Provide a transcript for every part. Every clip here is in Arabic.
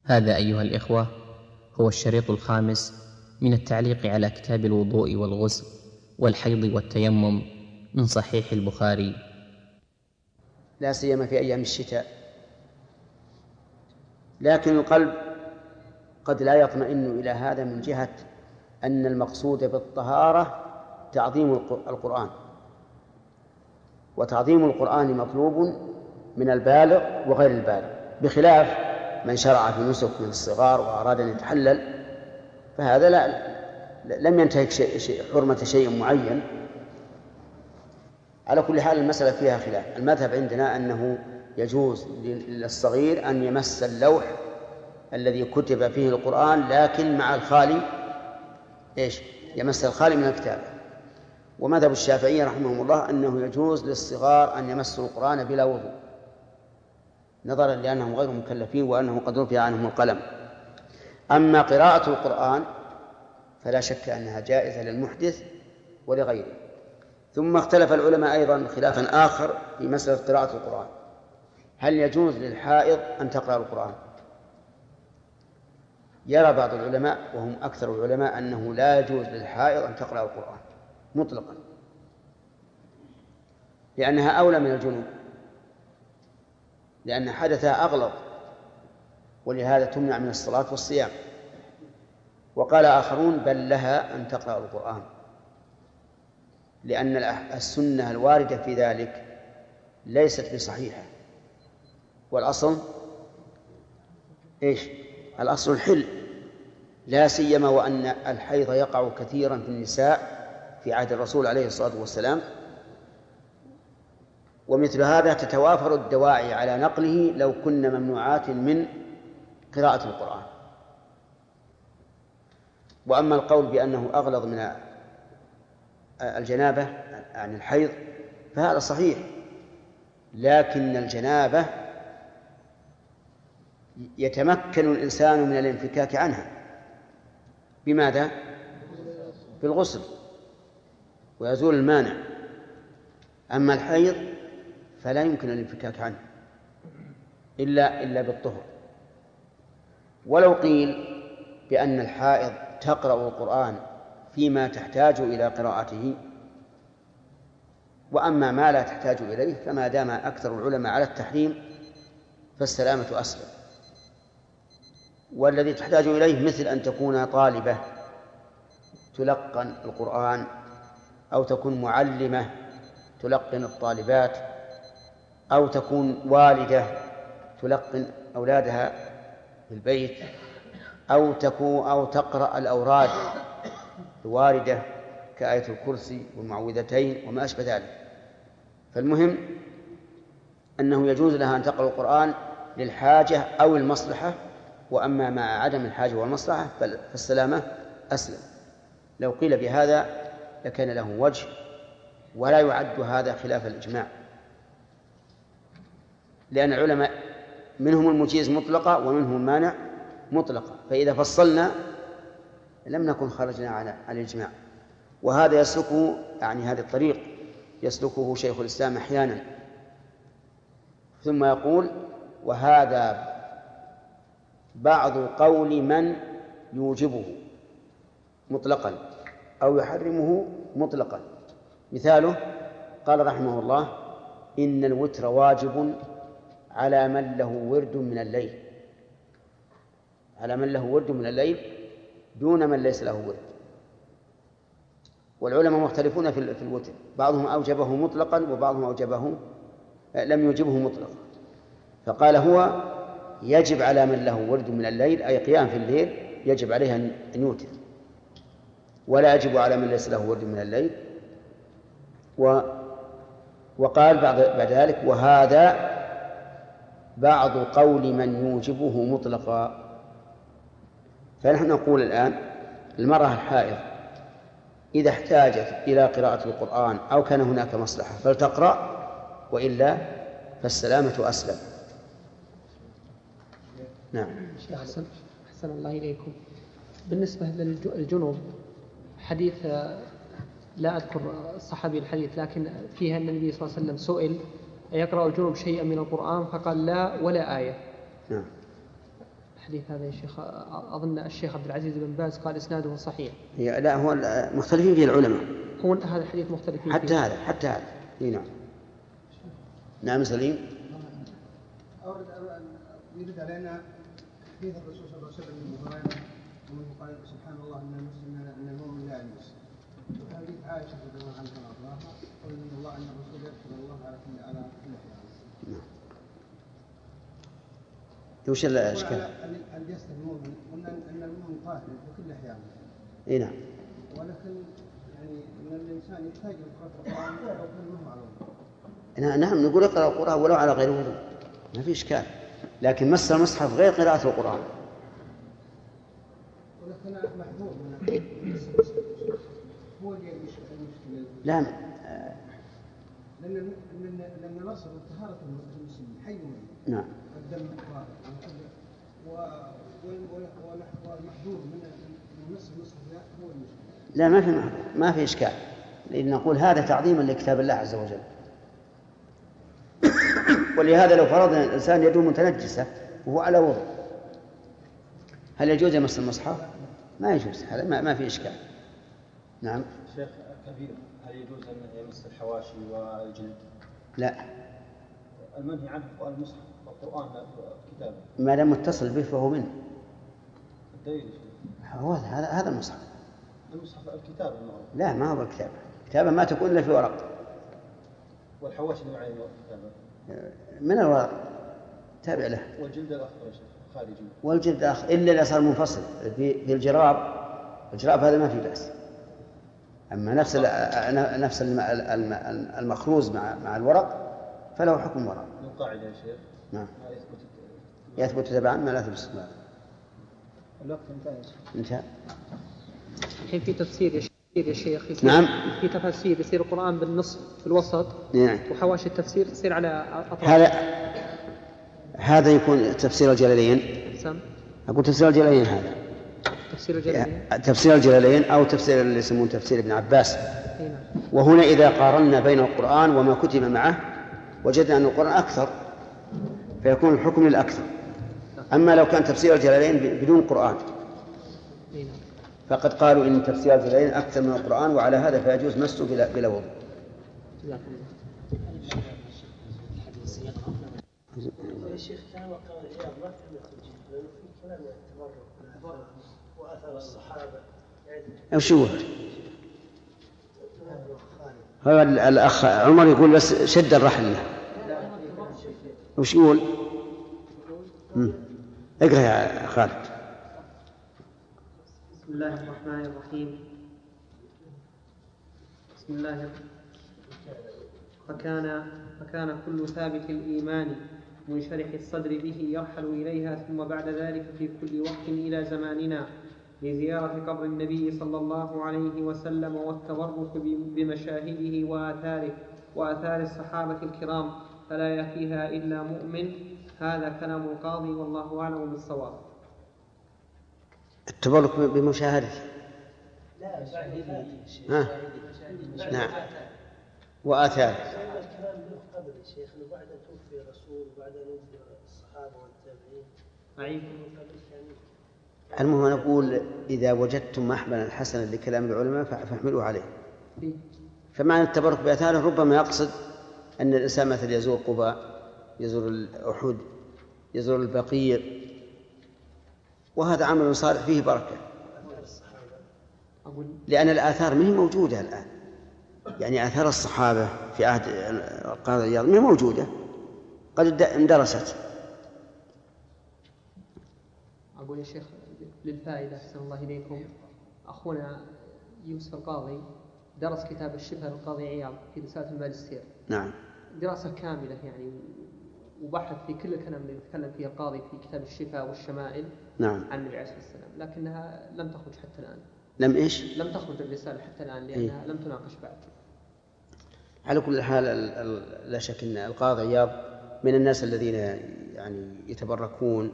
هذا أيها الإخوة هو الشريط الخامس من التعليق على كتاب الوضوء والغسل والحيض والتيمم من صحيح البخاري، لا سيما في أيام الشتاء. لكن القلب قد لا يطمئن إلى هذا من جهة أن المقصود بالطهارة تعظيم القرآن، وتعظيم القرآن مطلوب من البالغ وغير البالغ، بخلاف من شرع في نسك من الصغار وأراد أن يتحلل، فهذا لم ينتهك حرمة شيء معين. على كل حال المسألة فيها خلاف. المذهب عندنا أنه يجوز للصغير أن يمس اللوح الذي كتب فيه القرآن، لكن مع الخالي يمس الخالي من الكتاب. ومذهب الشافعية رحمهم الله أنه يجوز للصغار أن يمسوا القرآن بلا وضوء، نظرا لأنهم غير مكلفين وأنه قد رفع عنهم القلم. أما قراءة القرآن فلا شك أنها جائزة للمحدث ولغيره. ثم اختلف العلماء أيضا خلافا آخر في مسألة قراءة القرآن، هل يجوز للحائض أن تقرأ القرآن؟ يرى بعض العلماء وهم أكثر العلماء أنه لا يجوز للحائض أن تقرأ القرآن مطلقا، لأنها أولى من الجنوب، لأن حدثها أغلظ، ولهذا تمنع من الصلاة والصيام. وقال آخرون بل لها أن تقرأ القرآن، لأن السنة الواردة في ذلك ليست بصحيحة، والأصل الأصل الحل، لا سيما وأن الحيض يقع كثيرا في النساء في عهد الرسول عليه الصلاة والسلام، ومثل هذا تتوافر الدواعي على نقله لو كنا ممنوعات من قراءة القرآن. وأما القول بأنه أغلظ من الجنابة عن الحيض فهذا صحيح، لكن الجنابة يتمكن الإنسان من الانفكاك عنها بماذا؟ بالغسل ويزول المانع. أما الحيض فلا يمكن الانفكاك عنه إلا بالطهر. ولو قيل بأن الحائض تقرأ القرآن فيما تحتاج إلى قراءته، وأما ما لا تحتاج إليه فما دام أكثر العلماء على التحريم فالسلامة أسلم. والذي تحتاج إليه مثل أن تكون طالبة تلقن القرآن، أو تكون معلمة تلقن الطالبات، أو تكون والدة تلقن أولادها في البيت، أو تقرأ الأوراد الواردة كآية الكرسي والمعوذتين وما أشبه ذلك. فالمهم أنه يجوز لها أن تقرأ القرآن للحاجة أو المصلحة، وأما مع عدم الحاجة والمصلحة فالسلامة أسلم. لو قيل بهذا لكان له وجه، ولا يعد هذا خلاف الإجماع، لأن العلماء منهم المجيز مطلقة ومنهم المانع مطلقة، فإذا فصلنا لم نكن خرجنا على الإجماع. وهذا يسلكه، يعني هذا الطريق يسلكه شيخ الإسلام أحيانا، ثم يقول وهذا بعض قول من يوجبه مطلقا أو يحرمه مطلقا. مثاله قال رحمه الله إن الوتر واجب على من له ورد من الليل، على من له ورد من الليل دون من ليس له ورد. والعلماء مختلفون في الوتر، بعضهم أوجبه مطلقا وبعضهم أوجبه لم يوجبه مطلقا. فقال هو يجب على من له ورد من الليل، أي قيام في الليل يجب عليه أن يوتر، ولا يجب على من ليس له ورد من الليل. وقال بعد ذلك وهذا بعض قول من يوجبه مطلقا. فنحن نقول الآن المرأة الحائض إذا احتاجت إلى قراءة القرآن أو كان هناك مصلحة فلتقرأ، وإلا فالسلامة أسلم. نعم. أحسن الله إليكم. بالنسبة للجنوب حديث لا أذكر الصحابي الحديث، لكن فيها النبي صلى الله عليه وسلم سئل أيقرأ الجنوب شيئا من القرآن فقال لا ولا آية. نعم. الحديث هذا يا شيخ أظن الشيخ عبد العزيز بن باز قال إسناده صحيح. لا، هو مختلفين فيه العلماء. هو هذا الحديث مختلف فيه. حتى هذا. نعم. نعم سليم. يرد علينا حديث الرسول صلى الله عليه وسلم من هريرة ومن قال سبحان الله ان المؤمن لا يموت. وحديث عائشة رضي الله عنها وارضاها قال ان الله ان الرسول يغفر الله على كل حال. وش الاشكال؟ ان يستر المؤمن قلنا ان المؤمن طاهر في كل احيانه. اي نعم. ولكن يعني ان الانسان يحتاج لقراءة القرآن ولو كان منه على وضوء. نعم، نقول اقرأ القرآن ولو على غير وضوء، ما في إشكال، لكن مس المصحف غير قراءة القرآن. ولكن محظور من هو اللي المشكلة. لا، لأن نصر طهارة المسلمين حي منه. نعم. الدم طاهر والمحظور من نصر المصحف هو المشكلة. لا، ما في إشكال، لأن نقول هذا تعظيما لكتاب الله عز وجل. ولهذا لو فرضنا الإنسان يده متنجسة وهو على وضوء، هل يجوز يمس المصحف؟ ما يجوز، هذا ما في إشكال. نعم. شيخ كبير، هل يجوز أن يمس الحواشي والجلد؟ لا، المنهي عنه هو المصحف والقرآن كتابه، ما دام متصل به فهو منه. الدليل هو هذا المصحف. المصحف الكتاب المعروف. لا، ما هو الكتابة، كتابة ما تكون إلا في ورق. والحواشي نوعين كتابة من الورق تابع له. والجلد الأخضر خارجي. والجلد الآخر إلا إذا صار منفصل في الجراب هذا ما في بأس. أما نفس المخروز مع الورق فله حكم ورق. من قاعدة يا شيخ. نعم. يثبت تبعا ما لا يثبت. الوقت انتهى. الحين في تفسير يا شيخ. نعم. في تفسير يصير القرآن بالنصف في الوسط. نعم. وحواشي التفسير تصير على أطراف. هذا يكون تفسير الجلالين. أقول تفسير الجلالين هذا. تفسير الجلالين أو تفسير اللي يسمون تفسير ابن عباس. وهنا إذا قارنا بين القرآن وما كتب معه وجدنا أن القرآن أكثر فيكون الحكم للأكثر. أما لو كان تفسير الجلالين بدون قرآن فقد قالوا إن تفسير الجلالين أكثر من القرآن، وعلى هذا فيجوز مسه بلا وضوء. الشيخ كان وقال العياض ما في لأنه في كلام التبرك وآثار الصحابة. وش هو الأخ عمر يقول بس شد الرحل له. وش يقول؟ اقرأ يا خالد. بسم الله الرحمن الرحيم. بسم الله. فكان كل ثابت الإيمان منشرح الصدر به يرحل إليها، ثم بعد ذلك في كل وقت إلى زماننا لزيارة قبر النبي صلى الله عليه وسلم والتبرك بمشاهده وآثار الصحابة الكرام، فلا يأتيها إلا مؤمن. هذا كلام القاضي والله أعلم بالصواب. التبرك بمشاهده. نعم. وآثار. الكلام له قبل يا شيخ، بعد أن توفي الرسول وبعد أن توفي الصحابة والتابعين. المهم نقول إذا وجدتم محملا حسنا لكلام العلماء فاحملوا عليه. فمعنى التبرك بآثاره ربما يقصد أن الإنسان مثل يزور قباء، يزور الأحد، يزور البقيع، وهذا عمل صالح فيه بركة، لأن الآثار ما هي موجودة الآن. يعني آثار الصحابة في عهد القاضي عياض ما هي موجودة، قد اندرست. أقول يا شيخ للفائدة أحسن الله إليكم، أخونا يوسف القاضي درس كتاب الشفاء للقاضي عياض في رسالة الماجستير. نعم. دراسة كاملة يعني، وبحث في كل الكلام اللي يتكلم فيه القاضي في كتاب الشفاء والشمائل. نعم. عن النبي عليه الصلاة والسلام، لكنها لم تخرج حتى الآن. لم تخرج الرسالة حتى الآن لأنها لم تناقش بعد. على كل حال لا شك أن القاضي عياض من الناس الذين يعني يتبركون،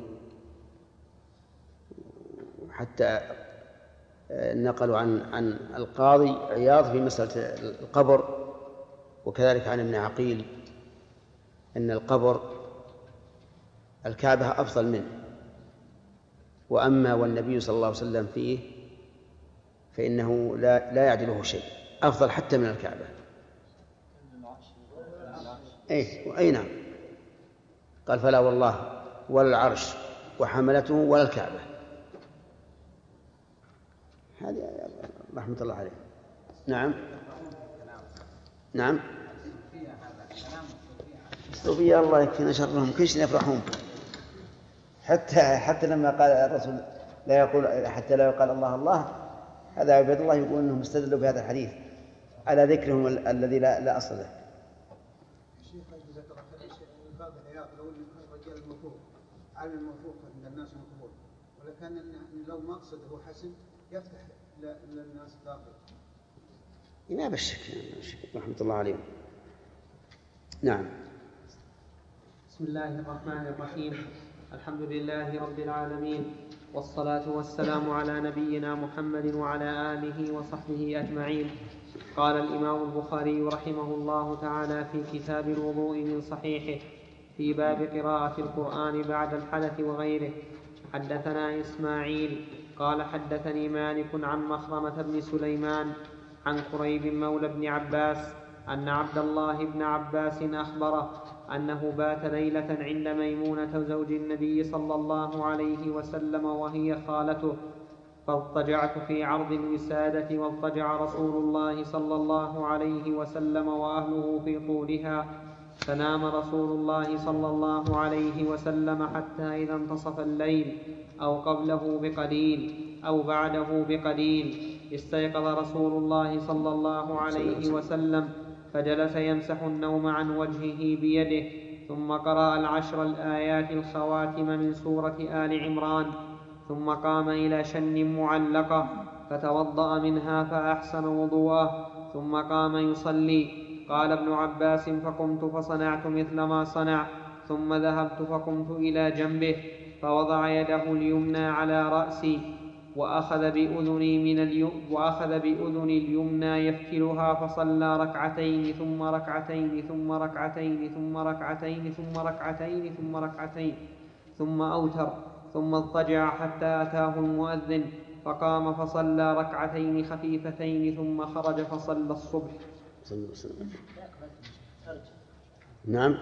حتى نقلوا عن القاضي عياض في مسألة القبر، وكذلك عن ابن عقيل أن القبر الكعبة أفضل منه، وأما والنبي صلى الله عليه وسلم فيه فإنه لا يعدله شيء، أفضل حتى من الكعبة. أي نعم، قال فلا والله ولا العرش وحملته ولا الكعبة. هذه رحمة الله عليه. نعم نعم، الصوفية الله يكفينا شرهم، كل شيء يفرحون. حتى لما قال الرسول لا يقول حتى لا يقال الله الله، هذا عباد الله يقول انهم استدلوا بهذا الحديث على ذكرهم الذي لا اصل له. الشيخ ذكر بعض العياط لو الرجال المفروض عالم المفروض عند الناس مقبول، ولكن لو مقصده حسن يفتح للناس باقي. لا بالشك رحمة الله عليهم. نعم. بسم الله الرحمن الرحيم. الحمد لله رب العالمين، والصلاة والسلام على نبينا محمد وعلى آله وصحبه أجمعين. قال الإمام البخاري رحمه الله تعالى في كتاب الوضوء من صحيحه في باب قراءة القرآن بعد الحدث وغيره: حدثنا إسماعيل قال حدثني مالك عن مخرمة بن سليمان عن قريب مولى بن عباس أن عبد الله بن عباس أخبره أنه بات ليلة عند ميمونة زوج النبي صلى الله عليه وسلم وهي خالته، فاضطجعت في عرض الوسادة، واضطجع رسول الله صلى الله عليه وسلم وأهله في طولها، فنام رسول الله صلى الله عليه وسلم حتى إذا انتصف الليل أو قبله بقليل أو بعده بقليل استيقظ رسول الله صلى الله عليه وسلم فجلس يمسح النوم عن وجهه بيده، ثم قرأ 10 الآيات الخواتم من سورة آل عمران، ثم قام إلى شن معلقة فتوضأ منها فأحسن وضوءه، ثم قام يصلي. قال ابن عباس: فقمت فصنعت مثل ما صنع، ثم ذهبت فقمت إلى جنبه فوضع يده اليمنى على رأسي وأخذ بأذني اليمنى يفتلها، فصلى ركعتين ثم ركعتين ثم ركعتين ثم ركعتين ثم ركعتين ثم ركعتين ثم أوتر، ثم اضطجع حتى أتاه المؤذن فقام فصلى ركعتين خفيفتين ثم خرج فصلى الصبح. نعم،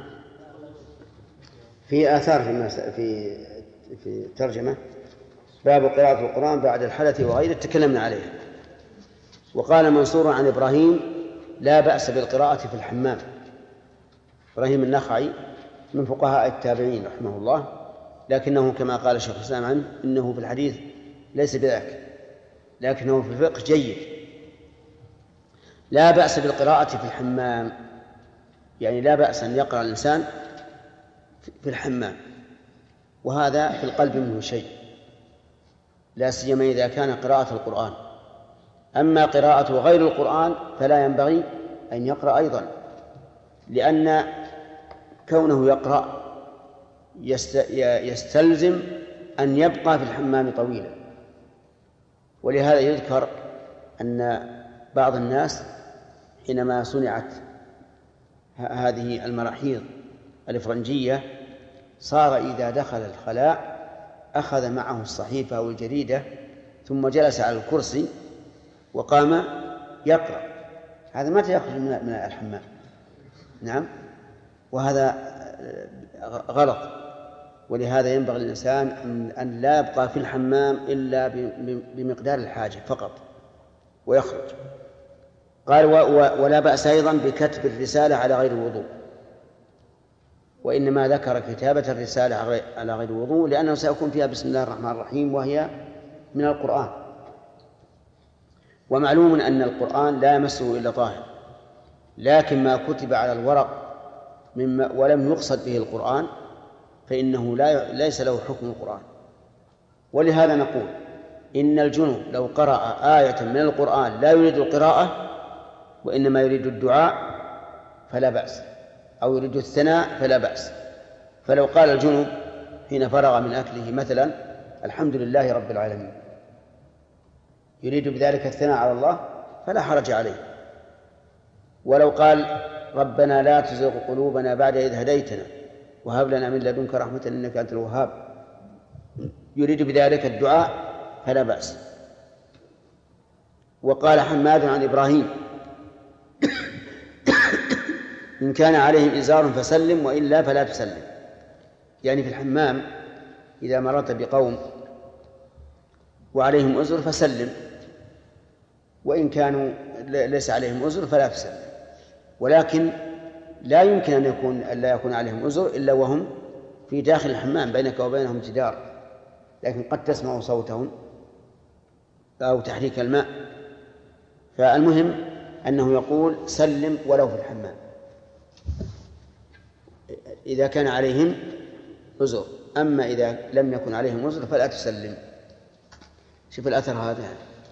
في آثار في ترجمة باب قراءة القرآن بعد الحدث وغيره تكلمنا عليه. وقال منصور عن إبراهيم: لا بأس بالقراءة في الحمام. إبراهيم النخعي من فقهاء التابعين رحمه الله، لكنه كما قال الشيخ الإسلام عنه إنه في الحديث ليس بذاك، لكنه في الفقه جيد. لا بأس بالقراءة في الحمام، يعني لا بأس أن يقرأ الإنسان في الحمام، وهذا في القلب منه شيء، لا سيما إذا كان قراءة القرآن. أما قراءة غير القرآن فلا ينبغي أن يقرأ أيضا، لأن كونه يقرأ يستلزم أن يبقى في الحمام طويلا. ولهذا يذكر أن بعض الناس حينما صنعت هذه المراحيض الإفرنجية صار إذا دخل الخلاء أخذ معه الصحيفة أو الجريدة ثم جلس على الكرسي وقام يقرأ. هذا متى يخرج من الحمام؟ نعم، وهذا غلط. ولهذا ينبغي للإنسان أن لا يبقى في الحمام إلا بمقدار الحاجة فقط ويخرج. قال: ولا بأس أيضا بكتب الرسالة على غير الوضوء. وإنما ذكر كتابة الرسالة على غير الوضوء لأنه سيكون فيها بسم الله الرحمن الرحيم، وهي من القرآن. ومعلوم أن القرآن لا يمسه إلا طاهر، لكن ما كتب على الورق ولم يقصد به القرآن فإنه ليس له حكم القرآن. ولهذا نقول إن الجنوب لو قرأ آية من القرآن لا يريد القراءة وإنما يريد الدعاء فلا بأس، أو يريد الثناء فلا بأس. فلو قال الجنوب حين فرغ من أكله مثلا: الحمد لله رب العالمين، يريد بذلك الثناء على الله فلا حرج عليه. ولو قال: ربنا لا تزغ قلوبنا بعد إذ هديتنا وهب لنا من لدنك رحمة إنك أنت الوهاب، يريد بذلك الدعاء فلا بأس. وقال حماد عن إبراهيم: إن كان عليهم إزار فسلم وإلا فلا تسلم. يعني في الحمام إذا مررت بقوم وعليهم أزر فسلم، وإن كانوا ليس عليهم أزر فلا تسلم. ولكن لا يمكن أن لا يكون عليهم أزر إلا وهم في داخل الحمام بينك وبينهم جدار، لكن قد تسمع صوتهم أو تحريك الماء. فالمهم أنه يقول سلم ولو في الحمام إذا كان عليهم أزر، أما إذا لم يكن عليهم أزر فلا تسلم. شوف الأثر هذا.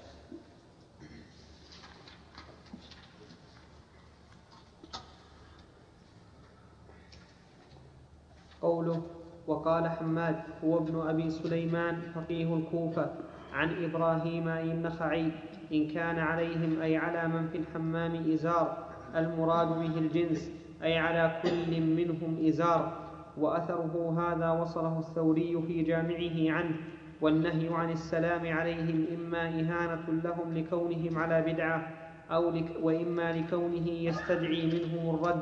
قوله: وقال حماد هو ابن أبي سليمان فقيه الكوفة عن إبراهيم أي النخعي: إن كان عليهم أي على من في الحمام إزار، المراد به الجنس، أي على كل منهم إزار. وأثره هذا وصله الثوري في جامعه عنه. والنهي عن السلام عليهم إما إهانة لهم لكونهم على بدعة وإما لكونه يستدعي منهم الرد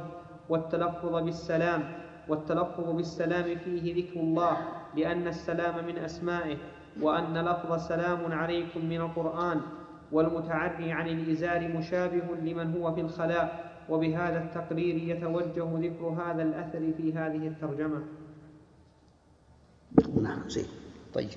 والتلفظ بالسلام فيه ذكر الله، لأن السلام من أسمائه، وأن لفظ سلام عليكم من القرآن. والمتعري عن الإزار مشابه لمن هو في الخلاء. وبهذا التقرير يتوجه ذكر هذا الأثر في هذه الترجمة. نعم زين. طيب.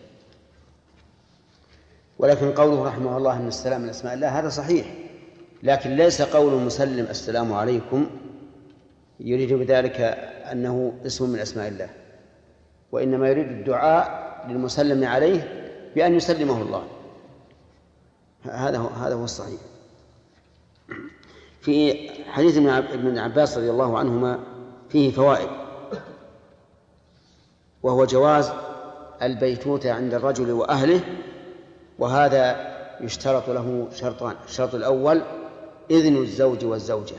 ولكن قوله رحمه الله أن السلام من أسماء الله هذا صحيح، لكن ليس قول المسلم السلام عليكم يريد بذلك أنه اسم من أسماء الله، وإنما يريد الدعاء للمسلم عليه بأن يسلمه الله. هذا هو الصحيح. في حديث ابن عباس رضي الله عنهما فيه فوائد، وهو جواز البيتوتة عند الرجل وأهله، وهذا يشترط له شرطان: الشرط الأول إذن الزوج والزوجة،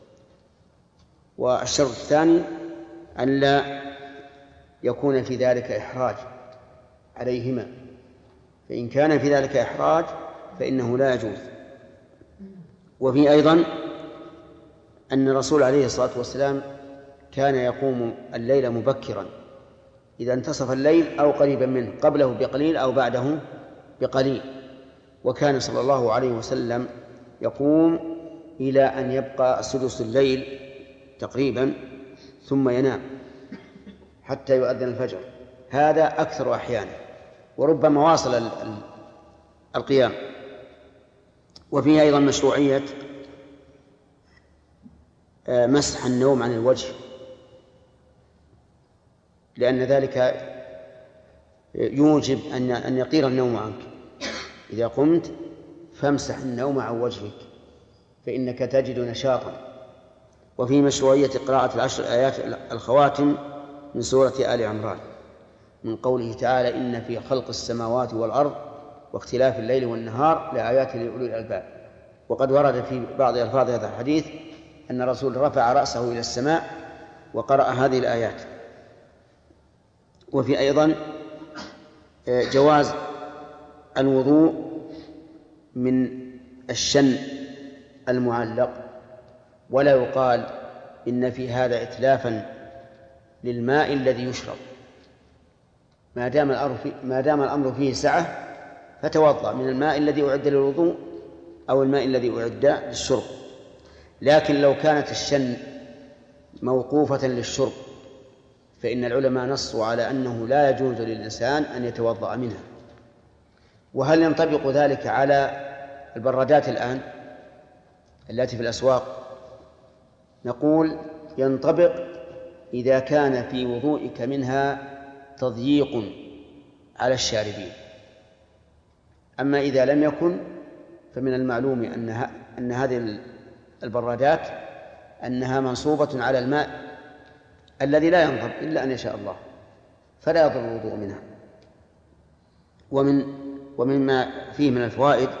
والشرط الثاني أن لا يكون في ذلك إحراج عليهما، فإن كان في ذلك إحراج فإنه لا يجوز. وفي أيضا أن الرسول عليه الصلاة والسلام كان يقوم الليل مبكرا إذا انتصف الليل أو قريبا منه، قبله بقليل أو بعده بقليل، وكان صلى الله عليه وسلم يقوم إلى أن يبقى سدس الليل تقريبا ثم ينام حتى يؤذن الفجر. هذا أكثر أحيانه، وربما واصل القيام. وفيه أيضا مشروعية مسح النوم عن الوجه، لأن ذلك يوجب أن يطير النوم عنك. إذا قمت فامسح النوم عن وجهك فإنك تجد نشاطا. وفي مشروعية قراءة 10 آيات الخواتم من سورة آل عمران، من قوله تعالى: إن في خلق السماوات والأرض واختلاف الليل والنهار لآيات لأولي الألباب. وقد ورد في بعض ألفاظ هذا الحديث أن الرسول رفع رأسه إلى السماء وقرأ هذه الآيات. وفي أيضا جواز الوضوء من الشن المعلق، ولا يقال إن في هذا إتلافا للماء الذي يشرب، ما دام الأمر فيه سعة فتوضأ من الماء الذي أعد للوضوء أو الماء الذي أعد للشرب. لكن لو كانت الشن موقوفة للشرب فإن العلماء نصوا على أنه لا يجوز للإنسان أن يتوضأ منها. وهل ينطبق ذلك على البرادات الآن التي في الأسواق؟ نقول ينطبق إذا كان في وضوئك منها تضييق على الشاربين. أما إذا لم يكن فمن المعلوم أن هذه البرادات أنها منصوبة على الماء الذي لا ينضب إلا أن يشاء الله، فلا يضر الوضوء منها. ومما فيه من الفوائد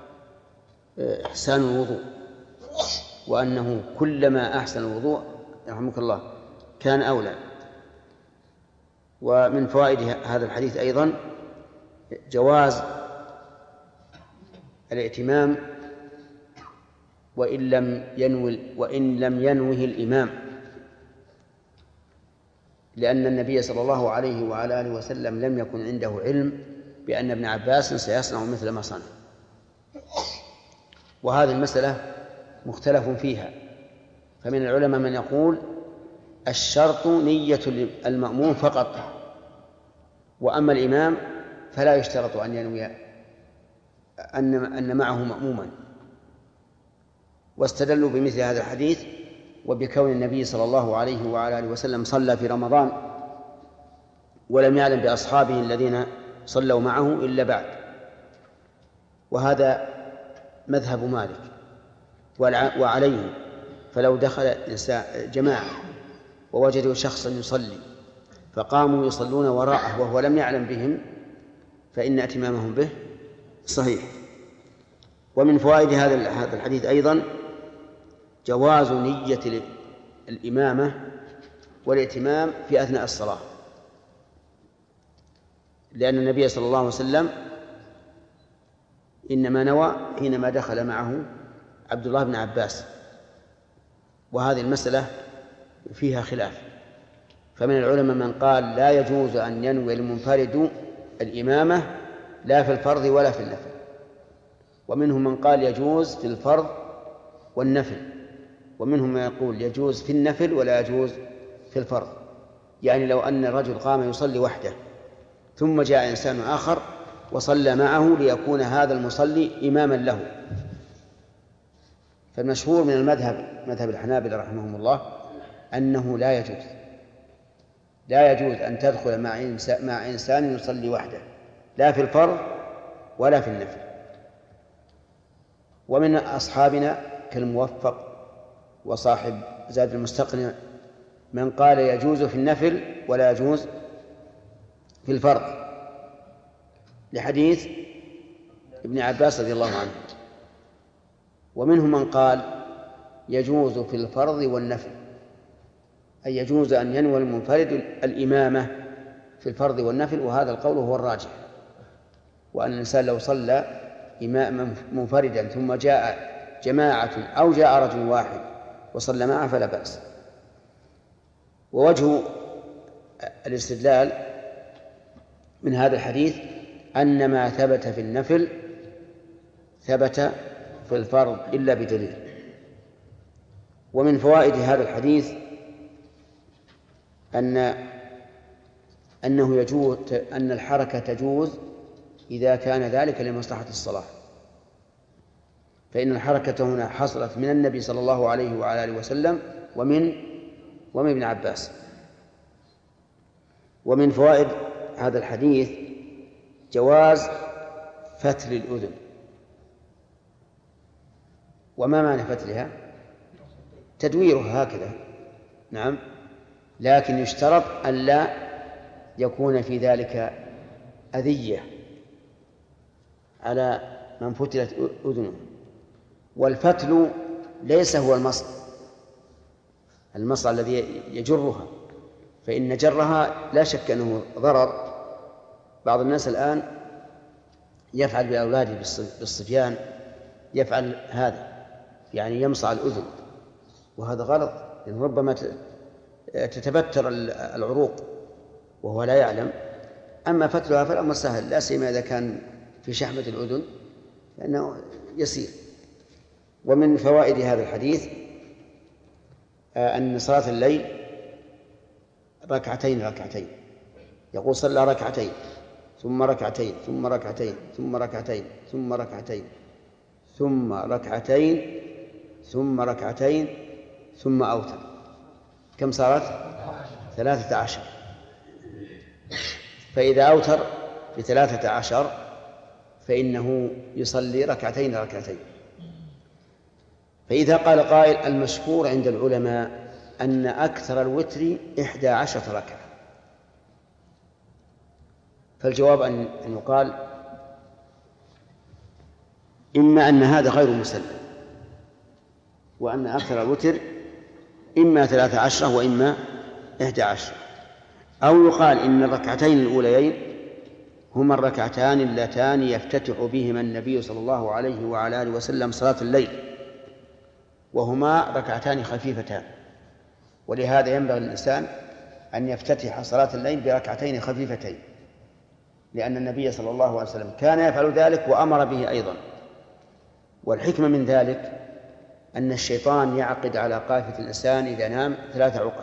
إحسان الوضوء، وأنه كلما أحسن الوضوء رحمك الله كان أولى. ومن فوائد هذا الحديث أيضا جواز الائتمام وإن لم ينوه الإمام، لأن النبي صلى الله عليه وعلى آله وسلم لم يكن عنده علم بأن ابن عباس سيصنع مثل ما صنع. وهذه المسألة مختلف فيها، فمن العلماء من يقول الشرط نية المأموم فقط، وأما الإمام فلا يشترط أن ينوي أن معه مأموما، واستدلوا بمثل هذا الحديث وبكون النبي صلى الله عليه وعلى آله وسلم صلى في رمضان ولم يعلم بأصحابه الذين صلوا معه إلا بعد، وهذا مذهب مالك. وعليه فلو دخل جماعة ووجدوا شخصا يصلي فقاموا يصلون وراءه وهو لم يعلم بهم فإن ائتمامهم به صحيح. ومن فوائد هذا الحديث أيضا جواز نية الإمامة والائتمام في أثناء الصلاة، لأن النبي صلى الله عليه وسلم إنما نوى حينما دخل معه عبد الله بن عباس، وهذه المسألة فيها خلاف، فمن العلماء من قال لا يجوز أن ينوي المنفرد الإمامة لا في الفرض ولا في النفل، ومنهم من قال يجوز في الفرض والنفل، ومنهم من يقول يجوز في النفل ولا يجوز في الفرض. يعني لو أن الرجل قام يصلي وحده ثم جاء إنسان آخر وصلى معه ليكون هذا المصلي إماما له، فالمشهور من مذهب الحنابلة رحمهم الله أنه لا يجوز أن تدخل مع إنسان يصلي وحده لا في الفرض ولا في النفل. ومن أصحابنا كالموفق وصاحب زاد المستقنع من قال يجوز في النفل ولا يجوز في الفرض، لحديث ابن عباس رضي الله عنه. ومنهم من قال يجوز في الفرض والنفل، أي يجوز أن ينوي المنفرد الإمامة في الفرض والنفل، وهذا القول هو الراجح، وأن الإنسان لو صلى إماما منفردا ثم جاء جماعة أو جاء رجل واحد وصلى معه فلا بأس. ووجه الاستدلال من هذا الحديث أن ما ثبت في النفل ثبت في الفرض إلا بدليل. ومن فوائد هذا الحديث أنه يجوز أن الحركة تجوز إذا كان ذلك لمصلحة الصلاة، فإن الحركة هنا حصلت من النبي صلى الله عليه وعلى آله وسلم ومن ابن عباس. ومن فوائد هذا الحديث جواز فتل الأذن. وما معنى فتلها؟ تدويرها هكذا، نعم، لكن يشترط ألا يكون في ذلك أذية على من فتلت أذنه. والفتل ليس هو المصل الذي يجرها، فإن جرها لا شك أنه ضرر. بعض الناس الآن يفعل بأولاده بالصبيان يفعل هذا، يعني يمصع الأذن، وهذا غلط، لأن ربما تتبتر العروق وهو لا يعلم. أما فتلها فالأمر سهل، لا سيما إذا كان في شحمة الأذن فإنه يسير. ومن فوائد هذا الحديث أن صلاة الليل ركعتين، يقول صلى ركعتين ثم ركعتين ثم ركعتين ثم ركعتين ثم ركعتين ثم ركعتين ثم ركعتين ثم أوتر. كم صارت؟ 13. فإذا أوتر في 13 فإنه يصلي ركعتين. فإذا قال قائل المشهور عند العلماء أن أكثر الوتر 11 ركعة، فالجواب أن يقال إما أن هذا غير مسلم، وأن أكثر الوتر إما 13 وإما 11، أو يقال إن الركعتين الأوليين هما الركعتان اللتان يفتتح بهما النبي صلى الله عليه وعلى آله وسلم صلاة الليل، وهما ركعتان خفيفتان، ولهذا ينبغي للإنسان أن يفتتح صلاة الليل بركعتين خفيفتين، لأن النبي صلى الله عليه وسلم كان يفعل ذلك وأمر به أيضا. والحكمة من ذلك أن الشيطان يعقد على قافية الإنسان إذا نام 3 عقد،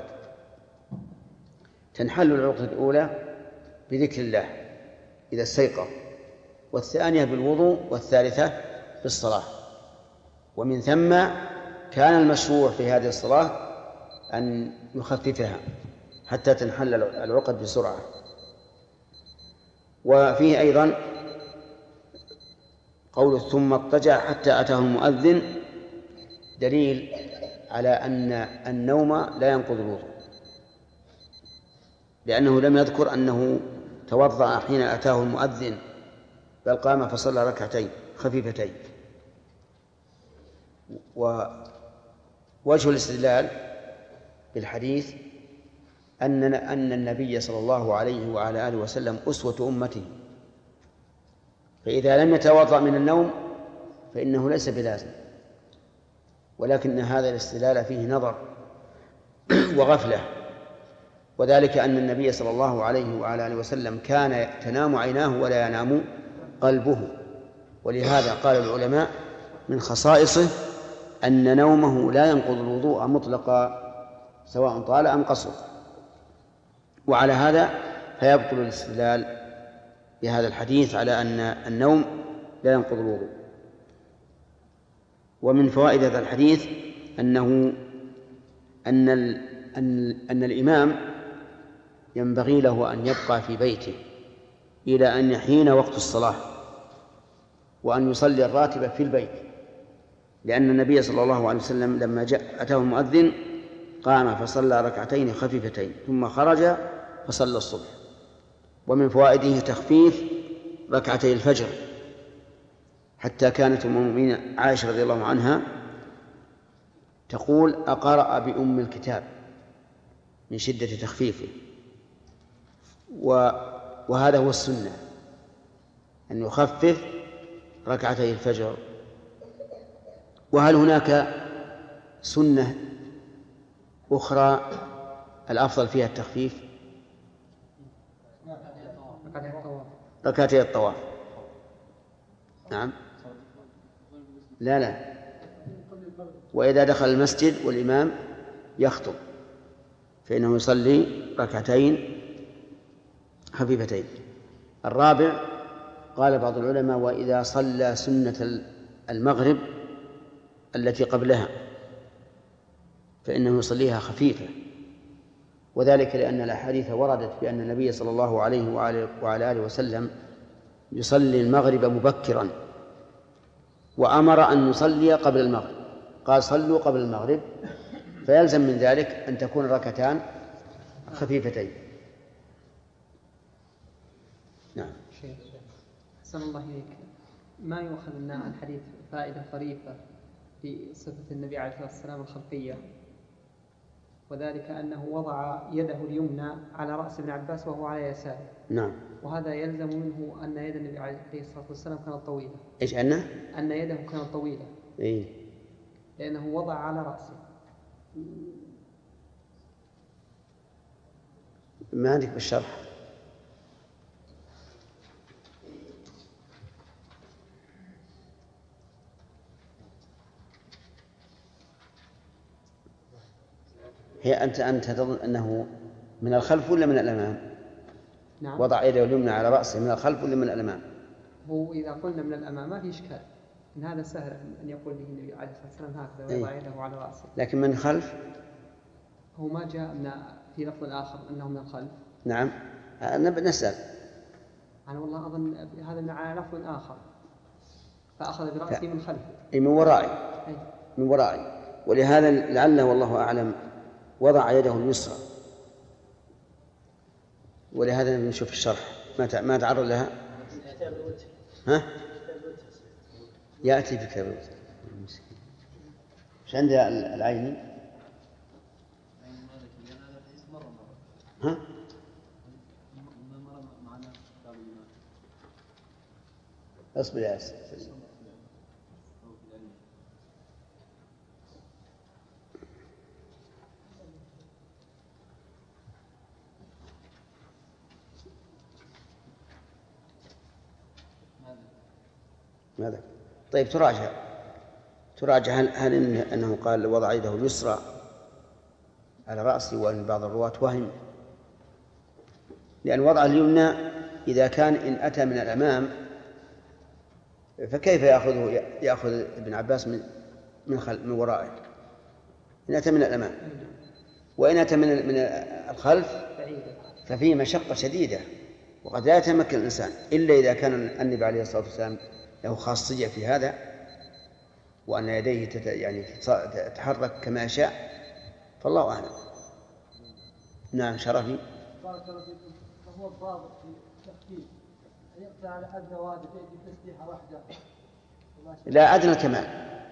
تنحل العقدة الأولى بذكر الله إذا استيقظ، والثانية بالوضوء، والثالثة بالصلاة. ومن ثم كان المشروع في هذه الصلاة أن يخففها حتى تنحل العقد بسرعة. وفيه أيضا قول ثم اضطجع حتى أتاه المؤذن دليل على أن النوم لا ينقض الوضوء، لأنه لم يذكر أنه توضأ حين أتاه المؤذن، بل قام فصلى ركعتين خفيفتين. ووجه الاستدلال بالحديث أن النبي صلى الله عليه وعلى آله وسلم أسوة أمته، فإذا لم يتوضأ من النوم فإنه ليس بلازم، ولكن هذا الاستدلال فيه نظر وغفلة، وذلك أن النبي صلى الله عليه وعلى آله وسلم كان تنام عيناه ولا ينام قلبه، ولهذا قال العلماء من خصائصه أن نومه لا ينقض الوضوء مطلقا سواء طال أم قصر. وعلى هذا فيبطل الاستدلال بهذا الحديث على أن النوم لا ينقض الوضوء. ومن فوائد هذا الحديث أن الإمام ينبغي له أن يبقى في بيته إلى أن يحين وقت الصلاة، وأن يصلي الراتبة في البيت، لأن النبي صلى الله عليه وسلم لما أتاه المؤذن قام فصلى ركعتين خفيفتين ثم خرج فصلى الصبح. ومن فوائده تخفيف ركعتي الفجر، حتى كانت أم المؤمنين عائشة رضي الله عنها تقول أقرأ بأم الكتاب من شدة تخفيفه. وهذا هو السنة، أن يخفف ركعتي الفجر. وهل هناك سنة أخرى الأفضل فيها التخفيف؟ ركعتي الطواف. نعم. لا وإذا دخل المسجد والإمام يخطب فإنه يصلي ركعتين خفيفتين. الرابع قال بعض العلماء وإذا صلى سنة المغرب التي قبلها فإنه يصليها خفيفة، وذلك لأن الأحاديث وردت بأن النبي صلى الله عليه وعلى آله وسلم يصلي المغرب مبكرا، وأمر أن نصلي قبل المغرب، قال صلوا قبل المغرب، فيلزم من ذلك أن تكون ركعتان خفيفتين. نعم. أحسن الله إليك، ما يؤخذ لنا الحديث فائدة طريفة في صفة النبي عليه الصلاة والسلام الخلقية، وذلك أنه وضع يده اليمنى على رأس ابن عباس وهو على يساره. نعم. وهذا يلزم منه أن يد النبي عليه الصلاة والسلام كانت طويلة. إيش أنه؟ أن يده كانت طويلة. إيه؟ لأنه وضع على رأسه. ما عندك بالشرح؟ هي أنت تظن أنه من الخلف ولا من الأمام؟ نعم. وضع يده اليمنى على رأسه من الخلف ولا من الأمام؟ هو إذا قلنا من الأمام ما في إشكال، إن هذا سهل أن يقول به النبي عليه الصلاة والسلام هكذا ويضع يده على رأسه. لكن من الخلف هو ما جاء في لفظ آخر أنه من الخلف. نعم. نسأل. أنا والله أظن هذا على لفظ آخر، فأخذ برأسه من خلفه. من ورائي. من ورائي، ولهذا لعله والله أعلم وضع يده اليسرى، ولهذا نشوف الشرح ما تعرض لها. ها؟ يأتي في كتاب الوتر. ايش عند العيني؟ ها؟ اصبر يا أسف. ماذا؟ طيب تراجع هل أنه قال وضع يده اليسرى على رأسه، وأن بعض الرواة وهم، لأن وضع اليمنى إذا كان إن أتى من الأمام فكيف يأخذ ابن عباس من ورائه؟ إن أتى من الأمام، وإن أتى من الخلف ففيه مشقة شديدة، وقد لا يتمكن الإنسان إلا إذا كان النبي عليه الصلاة والسلام له خاصية في هذا، وأن يديه تتحرك كما يشاء، فالله أعلم. نعم شرفي. بارك الله فيكم. فهو الضابط في التخفيف أن يقطع على أدنى واحد بتسبيحة واحدة؟ لا، أدنى الكمال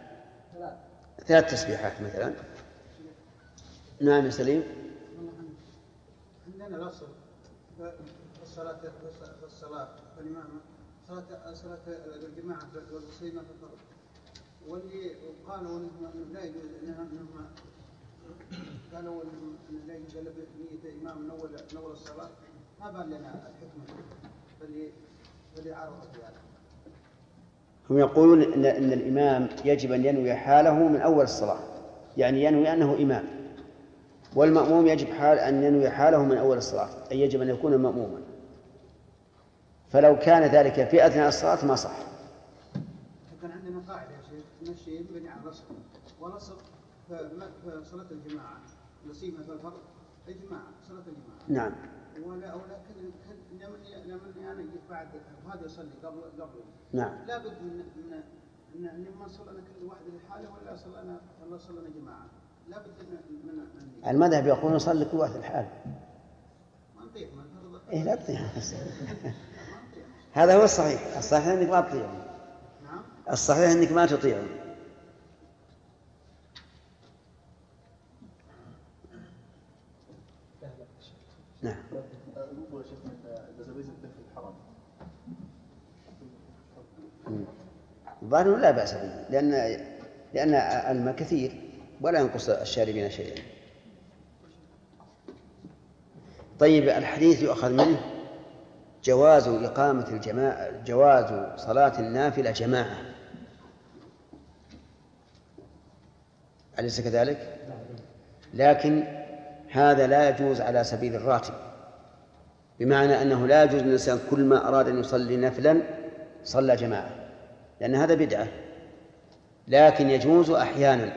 3 تسبيحات مثلا. نعم يا سليم. عندنا الأصل الصلاة والإمامة، صلاة الجماعة والوصيمة في الفرض، واللي قالوا أنه لا يجوز، أنهم قالوا أنه لا يجوز إلا بنية إمام من أول الصلاة. ما بان لنا الحكمة فاللي عرضت يعني. هم يقولون إن الإمام يجب أن ينوي حاله من أول الصلاة، يعني ينوي أنه إمام، والمأموم يجب أن ينوي حاله من أول الصلاة، أي يجب أن يكون مأموما. فلو كان ذلك في أثناء الصلاة ما صح. كان عندنا قاعدة يا شيخ نمشي ينبني على الرسم، ونصب في صلاة الجماعة نصيبها في الفرض الجماعة صلاة الجماعة. نعم. ولكن لمن أنا جيت بعد هذا يصلي قبل. نعم. لا بد من ما صلنا كل واحد لحاله ولا صلنا جماعة. لا بد من المذهب يقول نصلي كل واحد لحاله. ما نطيح ما نفرض. إيه لا تطيح. هذا هو الصحيح. الصحيح أنك ما تطيع. نعم. الصحيح أنك ما تطيع. نعم. الظاهر لا بأس به، لأن الماء كثير ولا ينقص الشاربين شيئا. طيب الحديث يؤخذ منه جواز إقامة الجماعة، جواز صلاة النافلة جماعة، أليس كذلك؟ لكن هذا لا يجوز على سبيل الراتب، بمعنى أنه لا يجوز للإنسان كل ما أراد أن يصلي نفلا صلى جماعة، لأن هذا بدعة. لكن يجوز أحيانا،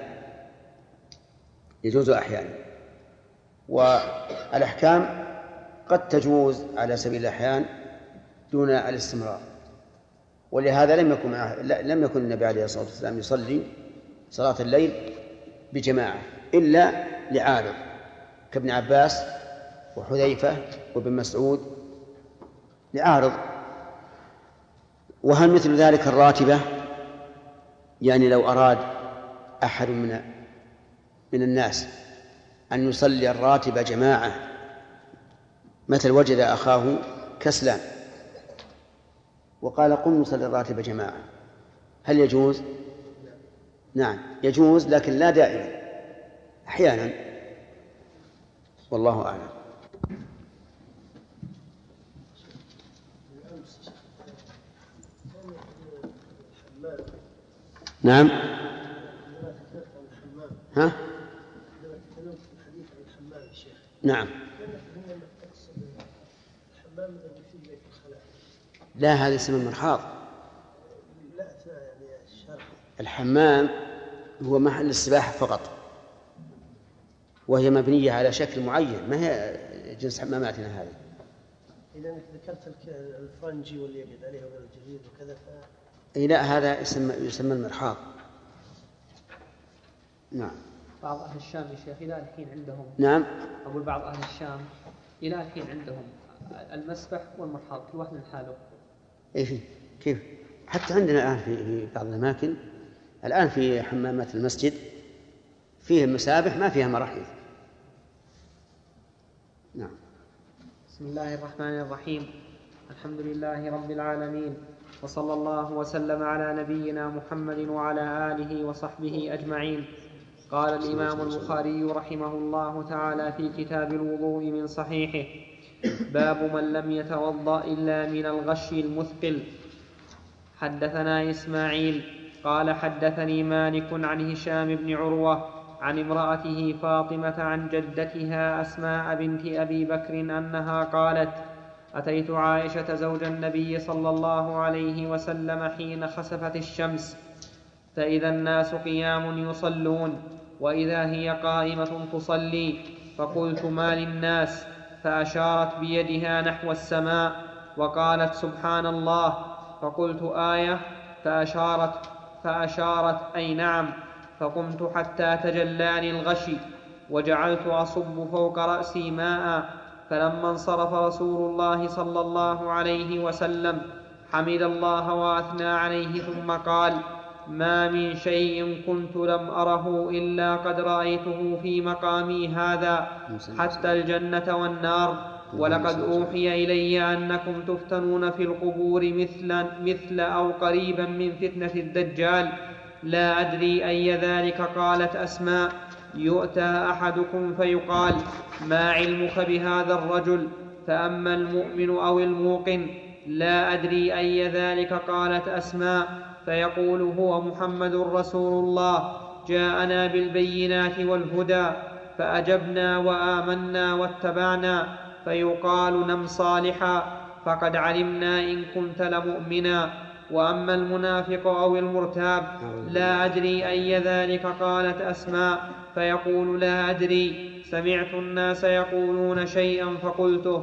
والأحكام قد تجوز على سبيل الأحيان دون الاستمرار. ولهذا لم يكن النبي عليه الصلاة والسلام يصلي صلاة الليل بجماعة إلا لعارض كابن عباس وحذيفة وابن مسعود، لعارض. وهل مثل ذلك الراتبة؟ يعني لو أراد أحد من الناس أن يصلي الراتبة جماعة، مثل وجد أخاه كسلان وقال قم نصلي الراتبة جماعة، هل يجوز؟ نعم يجوز، لكن لا دائما، أحيانا، والله أعلم. نعم. ها؟ نعم. لا، هذا اسم المرحاض. الحمام هو محل السباحة فقط، وهي مبنية على شكل معين، ما هي جنس حماماتنا هذه. إذا ذكرت الفرنجي واللي يقعد عليه وغير الجديد وكذا إيه لا، هذا يسمى المرحاض. نعم. بعض أهل الشام يا شيخ إلى الحين عندهم. نعم. أقول بعض أهل الشام إلى الحين عندهم المسبح والمرحاض كل واحد من حاله. إيه كيف؟ حتى عندنا الآن في بعض الأماكن الآن في حمامات المسجد فيه مسابح ما فيها مراحيض. نعم. بسم الله الرحمن الرحيم. الحمد لله رب العالمين، وصلى الله وسلم على نبينا محمد وعلى آله وصحبه أجمعين. قال الإمام البخاري رحمه الله تعالى في كتاب الوضوء من صحيحه: باب من لم يتوضأ إلا من الغش المثقل. حدثنا إسماعيل قال حدثني مالك عن هشام بن عروة عن امرأته فاطمة عن جدتها أسماء بنت أبي بكر أنها قالت: أتيت عائشة زوج النبي صلى الله عليه وسلم حين خسفت الشمس، فإذا الناس قيام يصلون وإذا هي قائمة تصلي، فقلت: ما للناس؟ فأشارت بيدها نحو السماء وقالت: سبحان الله. فقلت: آية؟ فأشارت أي نعم. فقمت حتى تجلاني الغشي وجعلت أصب فوق رأسي ماء. فلما انصرف رسول الله صلى الله عليه وسلم حمد الله وأثنى عليه ثم قال: ما من شيء كنت لم أره إلا قد رأيته في مقامي هذا، حتى الجنة والنار، ولقد أوحي إلي أنكم تفتنون في القبور مثل أو قريبا من فتنة الدجال. لا أدري أي ذلك. قالت أسماء: يؤتى أحدكم فيقال: ما علمك بهذا الرجل؟ فأما المؤمن أو الموقن. لا أدري أي ذلك. قالت أسماء: فيقول: هو محمد رسول الله، جاءنا بالبينات والهدى، فأجبنا وآمنا واتبعنا. فيقال: نم صالحا، فقد علمنا إن كنت لمؤمنا. وأما المنافق أو المرتاب. لا أدري أي ذلك. قالت أسماء: فيقول: لا أدري، سمعت الناس يقولون شيئا فقلته.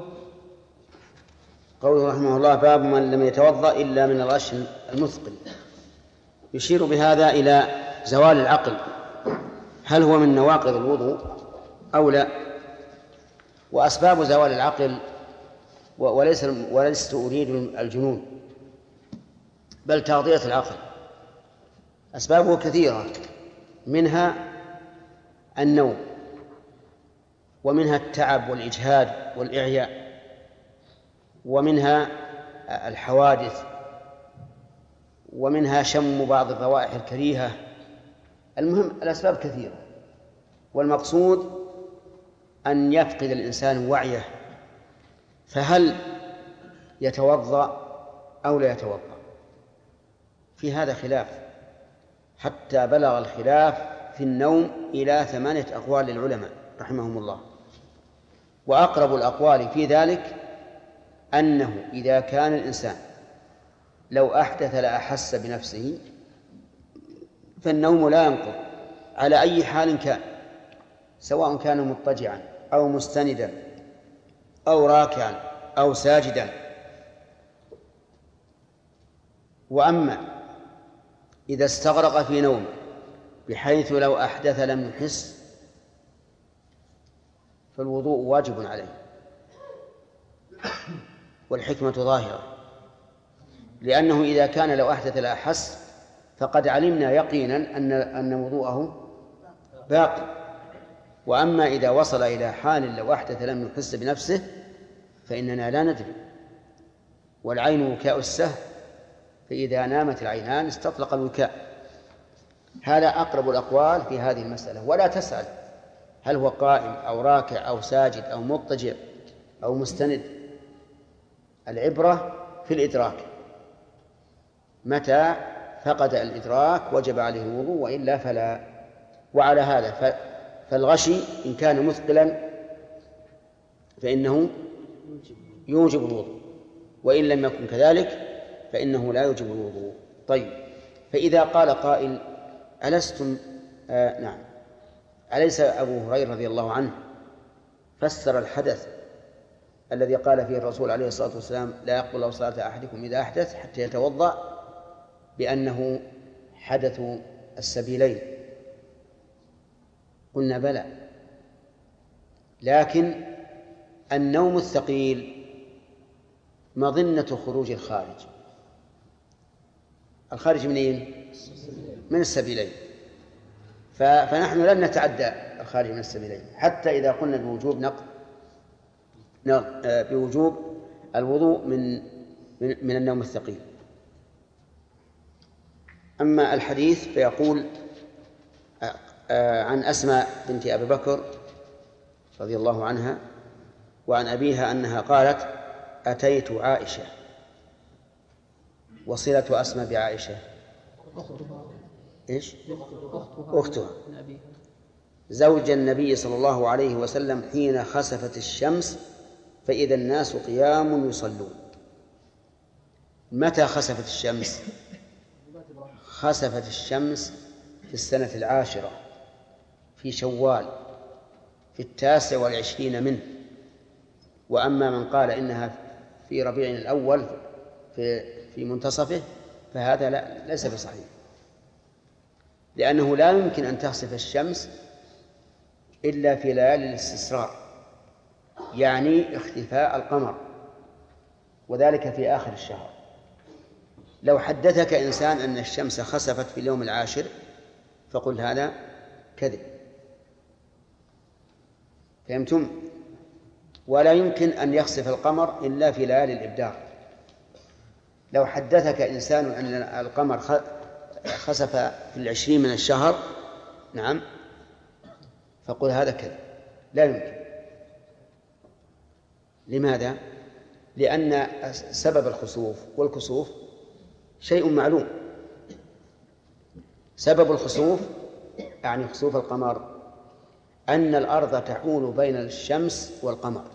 قوله رحمه الله: باب من لم يتوضأ إلا من الغش المثقل. يشير بهذا إلى زوال العقل، هل هو من نواقض الوضوء أو لا؟ وأسباب زوال العقل، ولست أريد الجنون بل تغطية العقل، أسبابه كثيرة، منها النوم، ومنها التعب والإجهاد والإعياء، ومنها الحوادث، ومنها شم بعض الروائح الكريهة. المهم الأسباب كثيرة، والمقصود أن يفقد الإنسان وعيه. فهل يتوضأ أو لا يتوضأ؟ في هذا خلاف، حتى بلغ الخلاف في النوم إلى 8 أقوال للعلماء رحمهم الله. وأقرب الأقوال في ذلك أنه إذا كان الإنسان لو أحدث لأحس بنفسه فالنوم لا ينقض على أي حال كان، سواء كان مضطجعا أو مستندا أو راكعا أو ساجدا. وأما إذا استغرق في نوم بحيث لو أحدث لم يحس فالوضوء واجب عليه، والحكمة ظاهرة، لأنه إذا كان لو أحدث لا أحس فقد علمنا يقينا أن وضوءه باقي. وأما إذا وصل إلى حال لو أحدث لم يحس بنفسه فإننا لا ندري، والعين وكاء السهم، فإذا نامت العينان استطلق الوكاء. هذا أقرب الأقوال في هذه المسألة. ولا تسأل هل هو قائم أو راكع أو ساجد أو مضطجع أو مستند، العبرة في الإدراك، متى فقد الإدراك وجب عليه الوضوء، وإلا فلا. وعلى هذا فالغشي إن كان مثقلا فإنه يوجب الوضوء، وإن لم يكن كذلك فإنه لا يوجب الوضوء. طيب، فإذا قال قائل: ألستم نعم، أليس أبو هريرة رضي الله عنه فسر الحدث الذي قال فيه الرسول عليه الصلاة والسلام: لا يقبل الله صلاة أحدكم إذا أحدث حتى يتوضأ، بأنه حدث السبيلين؟ قلنا بلى، لكن النوم الثقيل مظنة خروج الخارج منين؟ من السبيلين. فنحن لن نتعدى الخارج من السبيلين حتى إذا قلنا بوجوب الوضوء من النوم الثقيل. أما الحديث فيقول عن أسماء بنت أبي بكر رضي الله عنها وعن أبيها أنها قالت: أتيت عائشة. وصلة أسماء بعائشة إيش؟ أختها زوج النبي صلى الله عليه وسلم حين خسفت الشمس فإذا الناس قيام يصلون. متى خسفت الشمس؟ خسفت الشمس في السنة 10 في شوال في 29 منه. وأما من قال إنها في ربيع الأول في منتصفه فهذا ليس بصحيح، لأنه لا يمكن أن تخسف الشمس إلا في ليالي الاستسرار، يعني اختفاء القمر، وذلك في آخر الشهر. لو حدثك إنسان أن الشمس خسفت في اليوم 10 فقل هذا كذب. فهمتم؟ ولا يمكن أن يخسف القمر إلا في ليالي الإبدار. لو حدثك إنسان أن القمر خسف في 20 من الشهر، نعم، فقل هذا كذب، لا يمكن. لماذا؟ لأن سبب الخسوف والكسوف شيء معلوم. سبب الخسوف يعني خسوف القمر أن الأرض تحول بين الشمس والقمر،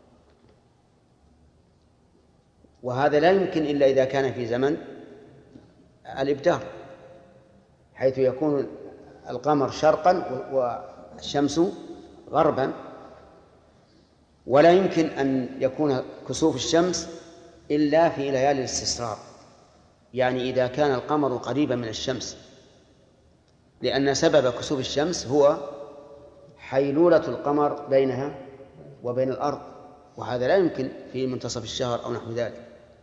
وهذا لا يمكن إلا إذا كان في زمن الإبدار، حيث يكون القمر شرقا والشمس غربا. ولا يمكن أن يكون كسوف الشمس إلا في ليالي الاستسرار، يعني إذا كان القمر قريبا من الشمس، لأن سبب كسوف الشمس هو حيلولة القمر بينها وبين الأرض، وهذا لا يمكن في منتصف الشهر أو نحو ذلك.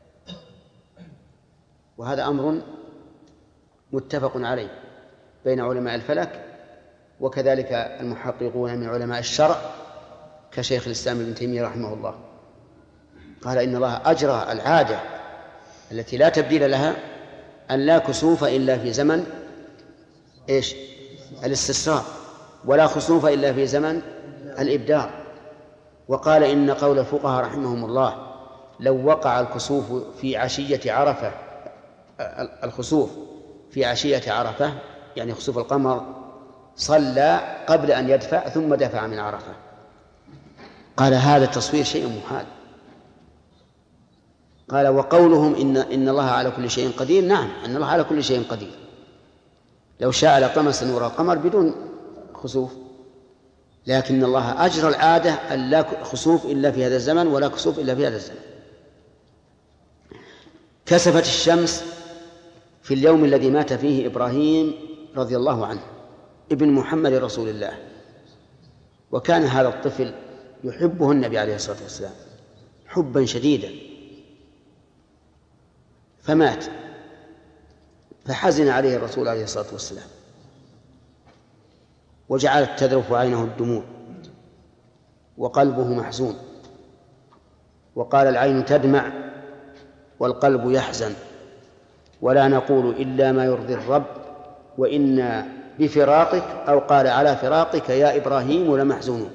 وهذا أمر متفق عليه بين علماء الفلك، وكذلك المحققون من علماء الشرع كشيخ الإسلام ابن تيمية رحمه الله، قال إن الله أجرى العادة التي لا تبديل لها أن لا كسوف إلا في زمن إيش؟ الاستسرار، ولا خسوف إلا في زمن الإبدار. وقال إن قول الفقهاء رحمهم الله لو وقع الكسوف في عشية عرفة، الخسوف في عشية عرفة يعني خسوف القمر، صلى قبل أن يدفع ثم دفع من عرفة. قال هذا التصوير شيء محال. قال وقولهم إن الله على كل شيء قدير، نعم أن الله على كل شيء قدير، لو شاء لطمس نور القمر بدون خسوف، لكن الله أجرى العادة أن لا خسوف إلا في هذا الزمن ولا كسوف إلا في هذا الزمن. كسفت الشمس في اليوم الذي مات فيه إبراهيم رضي الله عنه ابن محمد رسول الله، وكان هذا الطفل يحبه النبي عليه الصلاة والسلام حبا شديدا، فمات، فحزن عليه الرسول عليه الصلاة والسلام، وجعلت تذرف عينه الدموع وقلبه محزون، وقال العين تدمع والقلب يحزن، ولا نقول إلا ما يرضي الرب، وإنا بفراقك أو قال على فراقك يا إبراهيم لمحزونون.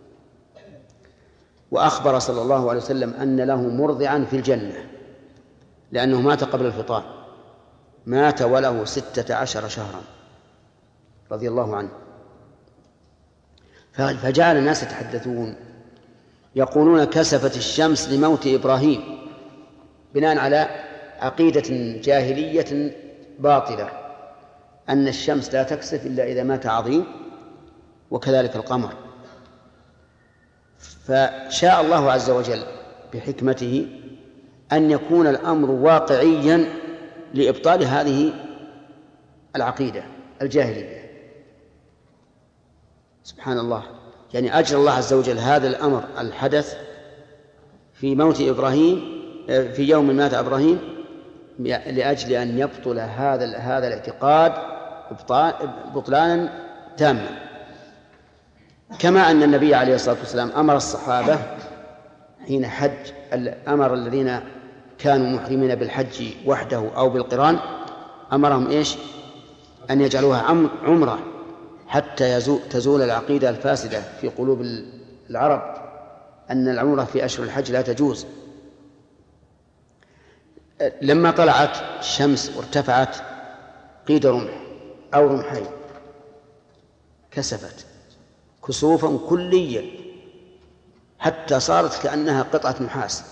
وأخبر صلى الله عليه وسلم أن له مرضعا في الجنة، لأنه مات قبل الفطام، مات وله 16 شهرا رضي الله عنه. فجعل الناس يتحدثون يقولون كسفت الشمس لموت إبراهيم، بناء على عقيدة جاهلية باطلة أن الشمس لا تكسف إلا إذا مات عظيم، وكذلك القمر. فشاء الله عز وجل بحكمته أن يكون الأمر واقعيا لإبطال هذه العقيدة الجاهلية. سبحان الله، يعني أجرى الله عز وجل هذا الأمر الحدث في موت إبراهيم في يوم مات إبراهيم لأجل أن يبطل هذا الاعتقاد بطلانا تاما. كما أن النبي عليه الصلاة والسلام أمر الصحابة حين حج، أمر الذين كانوا محرمين بالحج وحده أو بالقران، أمرهم إيش؟ أن يجعلوها عمرة حتى تزول العقيدة الفاسدة في قلوب العرب أن العمرة في أشهر الحج لا تجوز. لما طلعت الشمس وارتفعت قيد رمح أو رمحين كسفت كسوفا كليا حتى صارت كأنها قطعة نحاس.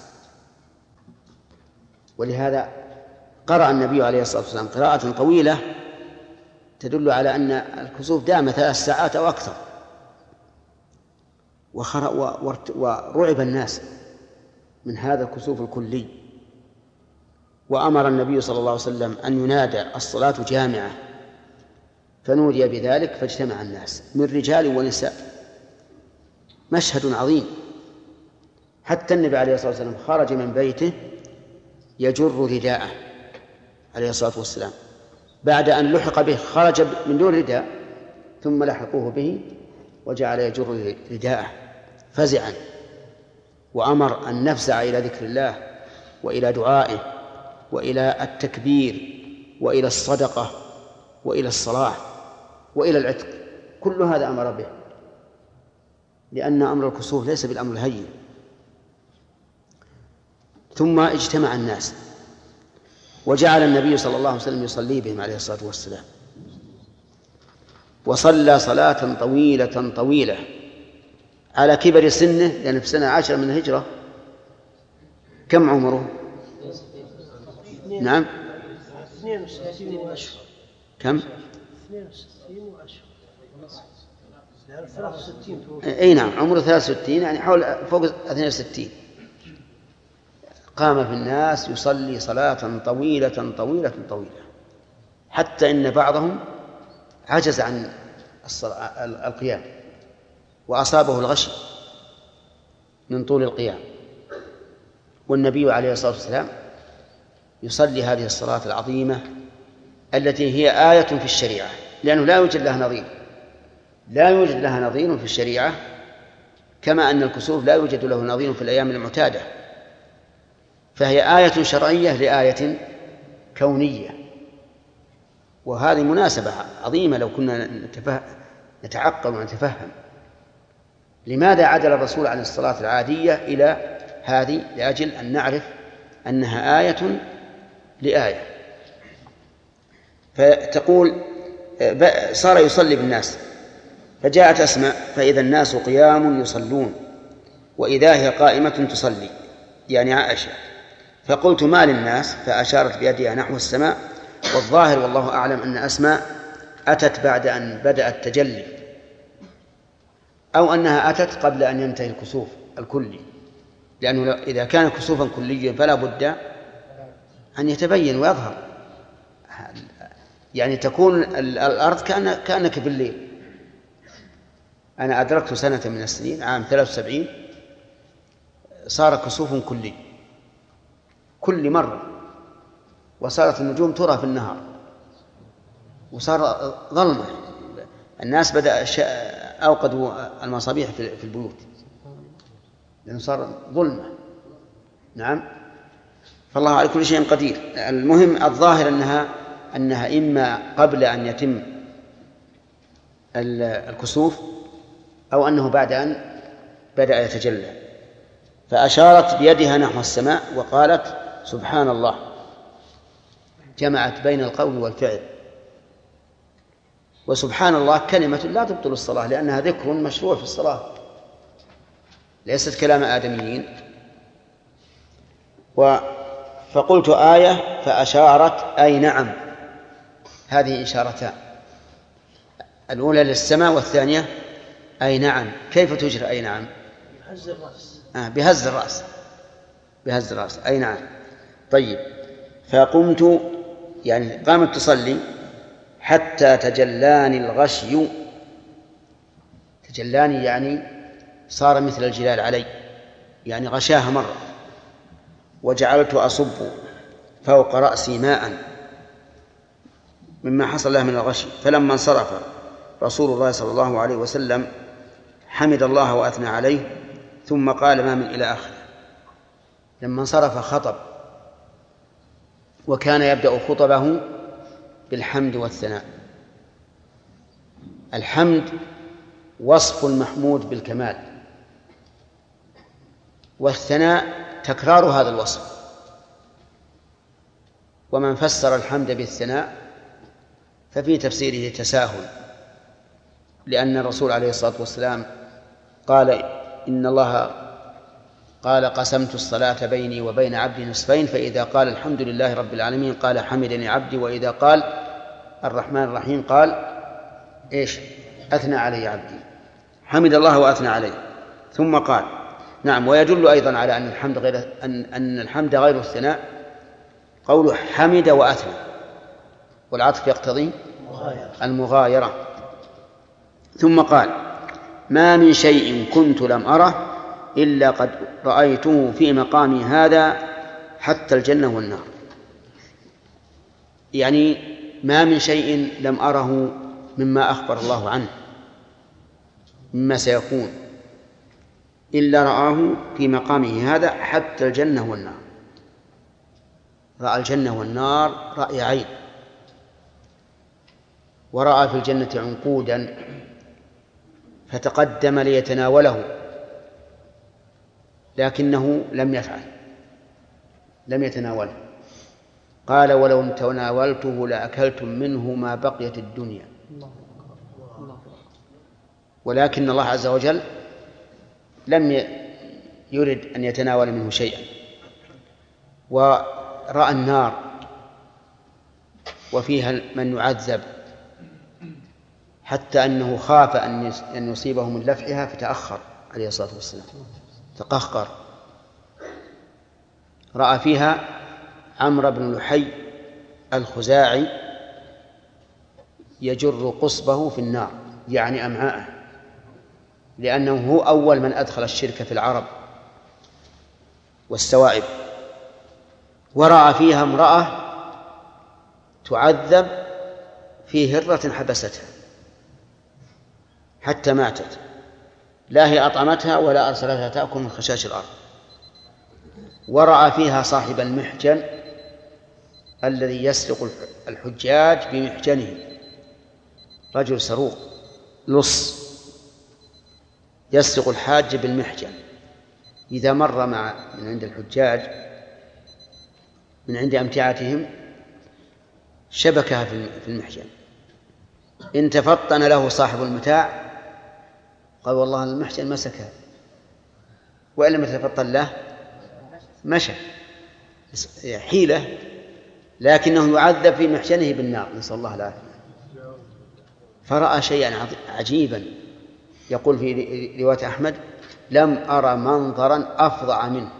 ولهذا قرأ النبي عليه الصلاة والسلام قراءة طويلة تدل على أن الكسوف دام 3 ساعات أو أكثر، ورعب الناس من هذا الكسوف الكلي. وأمر النبي صلى الله عليه وسلم أن ينادى الصلاة جامعة، فنودي بذلك فاجتمع الناس من رجال ونساء، مشهد عظيم. حتى النبي عليه الصلاة والسلام خرج من بيته يجر رداءه عليه الصلاة والسلام، بعد أن لحق به خرج من دون رداء ثم لحقوه به وجعل يجر رداءه فزعا، وأمر أن نفزع إلى ذكر الله وإلى دعائه وإلى التكبير وإلى الصدقة وإلى الصلاة وإلى العتق، كل هذا أمر به، لأن أمر الكسوف ليس بالأمر الهين. ثم اجتمع الناس وجعل النبي صلى الله عليه وسلم يصلي بهم عليه الصلاة والسلام، وصلى صلاة طويلة طويلة على كبر سنه، لأن في سنة 10 من الهجرة. كم عمره؟ نعم 62 وأشهر. كم؟ 62 وأشهر. 63. أي نعم عمره 63، يعني حول فوق 62. قام في الناس يصلي صلاة طويلة طويلة طويلة حتى إن بعضهم عجز عن القيام وأصابه الغشي من طول القيام. والنبي عليه الصلاة والسلام يصلي هذه الصلاة العظيمة التي هي آية في الشريعة، لأنه لا يوجد لها نظير، لا يوجد لها نظير في الشريعة، كما أن الكسوف لا يوجد له نظير في الأيام المعتادة، فهي آية شرعية لآية كونية. وهذه مناسبة عظيمة لو كنا نتعقل ونتفهم لماذا عدل الرسول عن الصلاة العادية إلى هذه، لأجل أن نعرف أنها آية لآية. فتقول صار يصلي بالناس، فجاءت أسماء فإذا الناس قيام يصلون وإذا هي قائمة تصلي، يعني عائشة. فقلت ما للناس؟ فأشارت بيدها نحو السماء. والظاهر والله أعلم أن أسماء أتت بعد أن بدأ التجلي، أو أنها أتت قبل أن ينتهي الكسوف الكلي، لأنه إذا كان كسوفا كليا فلا بد أن يتبين ويظهر، يعني تكون الأرض كأنك بالليل. أنا أدركت سنة من السنين عام 73 صار كسوف كلي كل مرة، وصارت النجوم ترى في النهار، وصار ظلمة. الناس بدأ أوقدوا المصابيح في البيوت لأنه صار ظلمة. نعم، فالله على كل شيء قدير. المهم الظاهر أنها إما قبل أن يتم الكسوف أو أنه بعد أن بدأ يتجلى. فأشارت بيدها نحو السماء وقالت سبحان الله، جمعت بين القول والفعل. وسبحان الله كلمة لا تبطل الصلاة، لأنها ذكر مشروع في الصلاة، ليست كلام آدميين. فقلت آية فأشارت أي نعم. هذه إشارتان، الأولى للسماء والثانية أي نعم. كيف تجرى أي نعم؟ بهز الرأس. بهز الرأس، بهز الرأس أي نعم. طيب، فقمت يعني قامت تصلي حتى تجلاني الغشي. تجلاني يعني صار مثل الجلال علي، يعني غشاها مرة. وجعلت أصب فوق رأسي ماء مما حصل له من الغشي. فلما انصرف رسول الله صلى الله عليه وسلم حمد الله وأثنى عليه، ثم قال ما من إلى آخره. لما انصرف خطب، وكان يبدأ خطبه بالحمد والثناء الحمد وصف المحمود بالكمال، والثناء تكرار هذا الوصف. ومن فسر الحمد بالثناء ففي تفسيره تساهل، لأن الرسول عليه الصلاة والسلام قال إن الله قال قسمت الصلاة بيني وبين عبدي نصفين، فإذا قال الحمد لله رب العالمين قال حمدني عبدي، وإذا قال الرحمن الرحيم قال إيش؟ أثنى علي عبدي، حمد الله وأثنى عليه. ثم قال نعم. ويدل أيضا على أن الحمد غير الثناء قوله حمد وأثنى، والعطف يقتضي المغايرة. ثم قال ما من شيء كنت لم أره إلا قد رأيته في مقامي هذا حتى الجنة والنار. يعني ما من شيء لم أره مما أخبر الله عنه مما سيكون إلا رآه في مقامه هذا حتى الجنة والنار. رأى الجنة والنار رأي عين، ورأى في الجنة عنقودا فتقدم ليتناوله لكنه لم يتناوله. قال ولو تناولته لأكلتم منه ما بقيت الدنيا، ولكن الله عز وجل لم يرد أن يتناول منه شيئا. ورأى النار وفيها من يعذب حتى أنه خاف أن يصيبه من لفحها فتأخر عليه الصلاة والسلام، تقهقر. رأى فيها عمرو بن لحي الخزاعي يجر قصبه في النار، يعني أمعاءه، لأنه هو أول من أدخل الشرك في العرب والسوائب. ورأى فيها امرأة تعذب في هرة حبستها حتى ماتت، لا هي أطعمتها ولا أرسلتها تأكل من خشاش الأرض. ورأى فيها صاحب المحجن الذي يسرق الحجاج بمحجنه، رجل سروق لص يسرق الحاج بالمحجن، إذا مر من عند الحجاج من عند أمتعتهم شبكها في المحجن. إن تفطن له صاحب المتاع قال والله المحجن مسكها، وإن لم يتفطن له مشى، حيلة، لكنه يعذب في محجنه بالنار، نسأل الله العافية. فرأى شيئا عجيبا، يقول في رواية أحمد لم أرى منظرا أفظع منه،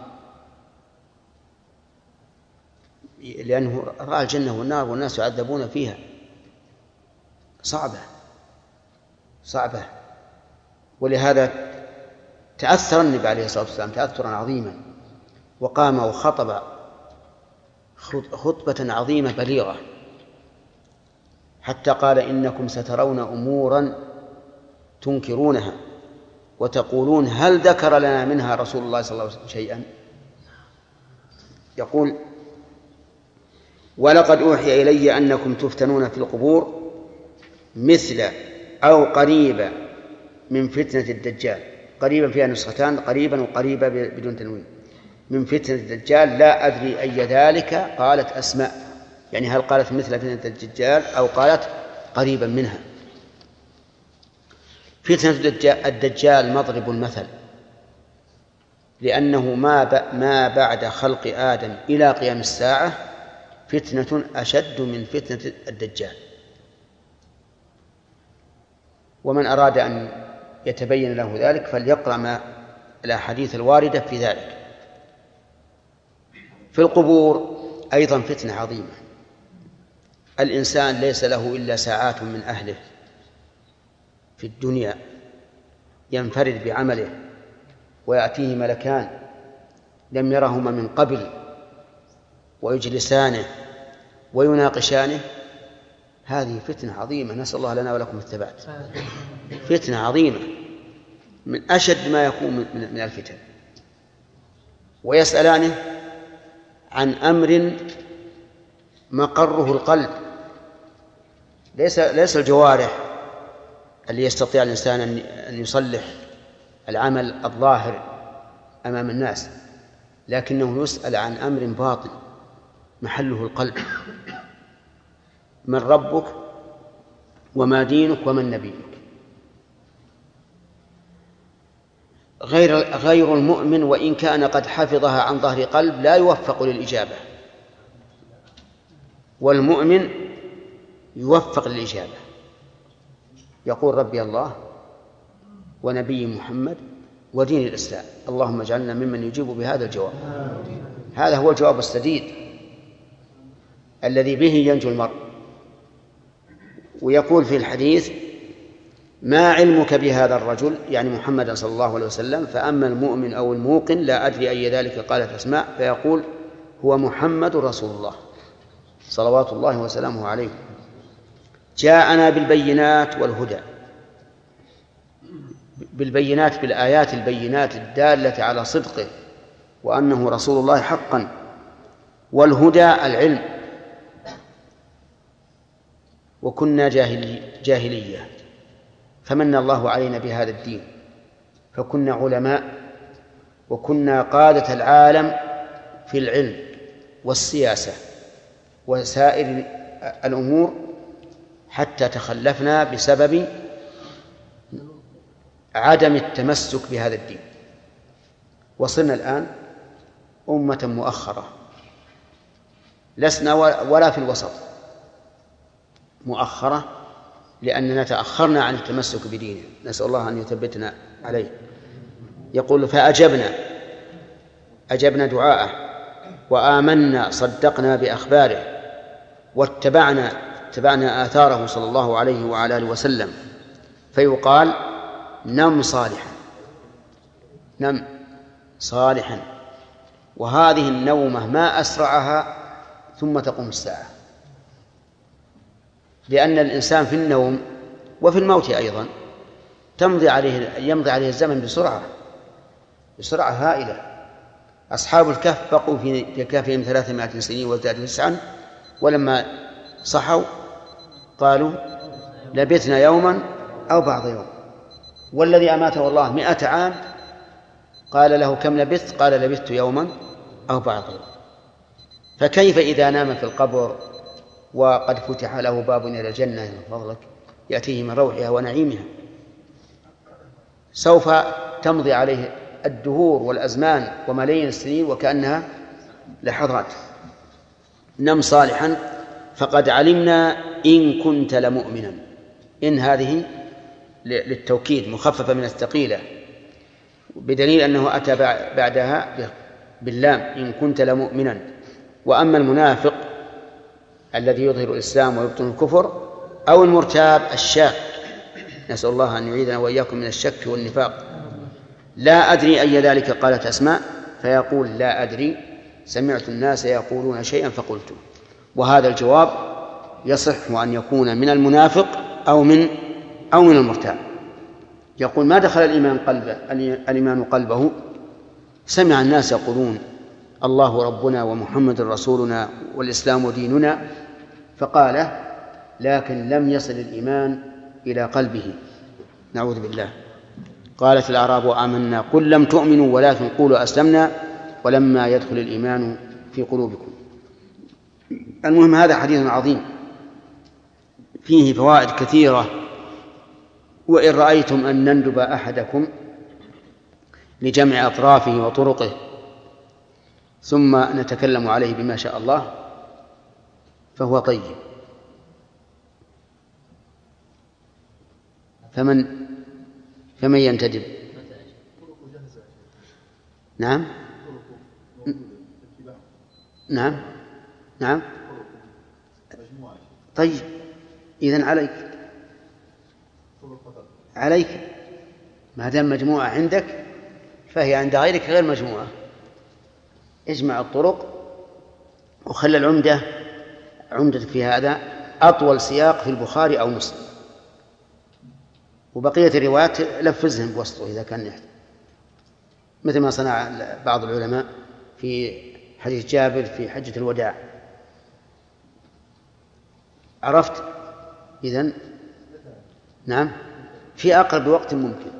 لأنه رأى الجنة والنار والناس يعذبون فيها، صعبة. ولهذا تأثر النبي عليه الصلاة والسلام تأثرا عظيما، وقام وخطب خطبة عظيمة بليغة، حتى قال إنكم سترون أمورا تنكرونها وتقولون هل ذكر لنا منها رسول الله صلى الله عليه وسلم شيئا. يقول ولقد أوحي إلي أنكم تفتنون في القبور مثل أو قريبا من فتنة الدجال. قريبا فيها نسختان، قريبا وقريبا بدون تنوين. من فتنة الدجال لا أدري أي ذلك، قالت أسماء، يعني هل قالت مثل فتنة الدجال أو قالت قريبا منها. فتنة الدجال مضرب المثل، لأنه ما بعد خلق آدم إلى قيام الساعة فتنة أشد من فتنة الدجال. ومن أراد أن يتبين له ذلك فليقرأ الأحاديث الواردة في ذلك. في القبور أيضا فتنة عظيمة، الإنسان ليس له إلا ساعات من أهله في الدنيا ينفرد بعمله، ويأتيه ملكان لم يرهما من قبل ويجلسانه ويناقشانه. هذه فتنة عظيمة، نسأل الله لنا ولكم الثبات. فتنة عظيمة من أشد ما يكون من الفتن. ويسألانه عن أمر مقره القلب، ليس الجوارح اللي يستطيع الإنسان أن يصلح العمل الظاهر أمام الناس، لكنه يسأل عن أمر باطن محله القلب: من ربك وما دينك ومن نبيك. غير المؤمن وإن كان قد حفظها عن ظهر قلب لا يوفق للإجابة، والمؤمن يوفق للإجابة، يقول: ربي الله ونبي محمد ودين الإسلام، اللهم اجعلنا ممن يجيب بهذا الجواب. هذا هو الجواب السديد الذي به ينجو المرء. ويقول في الحديث: ما علمك بهذا الرجل، يعني محمد صلى الله عليه وسلم، فأما المؤمن أو الموقن لا أدري أي ذلك قالت أسماء، فيقول: هو محمد رسول الله صلوات الله وسلامه عليه، جاءنا بالبينات والهدى، بالبينات بالآيات البينات الدالة على صدقه وأنه رسول الله حقا، والهدى العلم، وكنا جاهلية فمن الله علينا بهذا الدين، فكنا علماء وكنا قادة العالم في العلم والسياسة وسائر الأمور، حتى تخلفنا بسبب عدم التمسك بهذا الدين، وصلنا الآن أمة مؤخرة، لسنا ولا في الوسط، مؤخرة لأننا تأخرنا عن التمسك بدينه، نسأل الله أن يثبتنا عليه. يقول: أجبنا دعاءه وآمنا صدقنا بأخباره واتبعنا آثاره صلى الله عليه وعلى آله وسلم. فيقال: نم صالحا، وهذه النومة ما أسرعها ثم تقوم الساعة، لأن الإنسان في النوم وفي الموت أيضا يمضي عليه الزمن بسرعة هائلة. أصحاب الكهف بقوا في كهفهم 300 سنين وازدادوا 9، ولما صحوا قالوا: لبثنا يوما أو بعض يوم. والذي أماته الله 100 عام قال له: كم لبثت؟ قال: لبثت يوما أو بعض يوم. فكيف إذا نام في القبر وقد فتح له باب إلى الجنة من فضلك يأتيه من روحها ونعيمها؟ سوف تمضي عليه الدهور والأزمان وملايين السنين وكأنها لحظات. نم صالحا فقد علمنا إن كنت لمؤمنا. إن هذه للتوكيد مخففة من الثقيلة، بدليل أنه أتى بعدها باللام: إن كنت لمؤمنا. وأما المنافق الذي يظهر الإسلام ويبطن الكفر، أو المرتاب الشاك، نسأل الله أن يعيذنا وإياكم من الشك والنفاق. لا أدري أي ذلك قالت أسماء، فيقول: لا أدري، سمعت الناس يقولون شيئا فقلت. وهذا الجواب يصح أن يكون من المنافق أو من المرتاب. يقول: ما دخل الإيمان قلبه، سمع الناس يقولون الله ربنا ومحمد رسولنا والإسلام ديننا، فقال، لكن لم يصل الإيمان إلى قلبه، نعوذ بالله. قالت الأعراب آمنا قل لم تؤمنوا ولكن قولوا أسلمنا ولما يدخل الإيمان في قلوبكم. المهم، هذا حديث عظيم فيه فوائد كثيرة، وإن رأيتم أن نندب أحدكم لجمع أطرافه وطرقه ثم نتكلم عليه بما شاء الله فهو طيب. فمن ينتدب؟ نعم نعم نعم. طيب، إذن عليك ما دام مجموعة عندك فهي عند غيرك غير مجموعة. اجمع الطرق وخلى عمدتك في هذا أطول سياق في البخاري أو مسلم، وبقية الروايات لفزهم بوسطه إذا كان يحتاج، مثل ما صنع بعض العلماء في حديث جابر في حجة الوداع. عرفت؟ إذن نعم في أقرب وقت ممكن.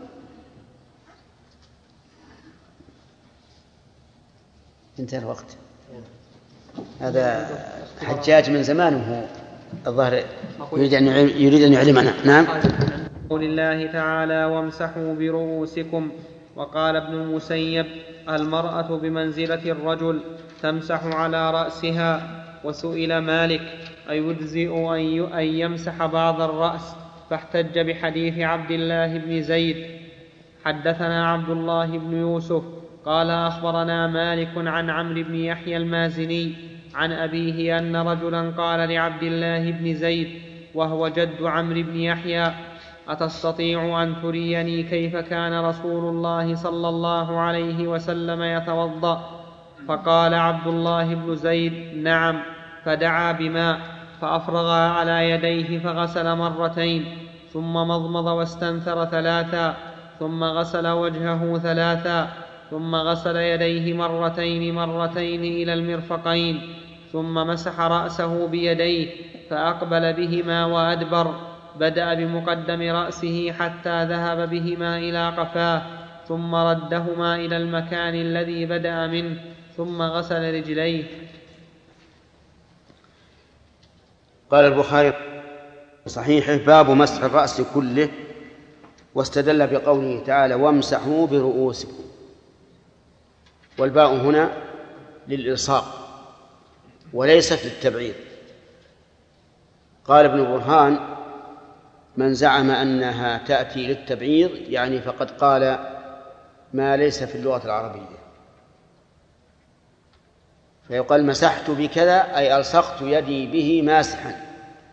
انتهى الوقت. هذا حجاج من زمان وهو الظاهر يريد أن يعلمنا. نعم. قول الله تعالى وامسحوا برؤوسكم. وقال ابن المسيب المرأة بمنزلة الرجل تمسح على رأسها. وسئل مالك أيجزئ أن يمسح بعض الرأس فاحتج بحديث عبد الله بن زيد. حدثنا عبد الله بن يوسف قال أخبرنا مالك عن عمرو بن يحيى المازني عن أبيه أن رجلا قال لعبد الله بن زيد وهو جد عمرو بن يحيى أتستطيع أن تريني كيف كان رسول الله صلى الله عليه وسلم يتوضأ؟ فقال عبد الله بن زيد نعم. فدعا بماء فأفرغ على يديه فغسل مرتين ثم مضمض واستنثر ثلاثا ثم غسل وجهه ثلاثا ثم غسل يديه مرتين إلى المرفقين ثم مسح رأسه بيديه فأقبل بهما وأدبر. بدأ بمقدم رأسه حتى ذهب بهما إلى قفاه ثم ردهما إلى المكان الذي بدأ منه ثم غسل رجليه. قال البخاري صحيح باب مسح الرأس كله، واستدل بقوله تعالى وامسحوا برؤوسكم، والباء هنا للإلصاق وليست للتبعيض. قال ابن برهان من زعم أنها تأتي للتبعيض يعني فقد قال ما ليس في اللغة العربية، فيقال مسحت بكذا أي ألصقت يدي به ماسحا.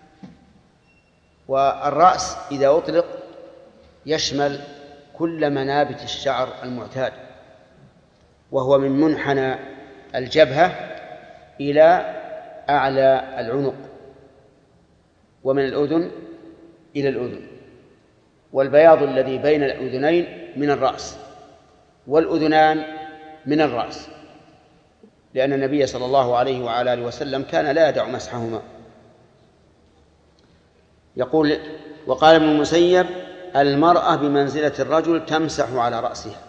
والرأس إذا أطلق يشمل كل منابت الشعر المعتاد، وهو من منحنى الجبهة إلى أعلى العنق، ومن الأذن إلى الأذن، والبياض الذي بين الأذنين من الرأس، والأذنان من الرأس، لأن النبي صلى الله عليه وعلى آله وسلم كان لا يدع مسحهما. يقول وقال ابن المسيب المرأة بمنزلة الرجل تمسح على رأسها،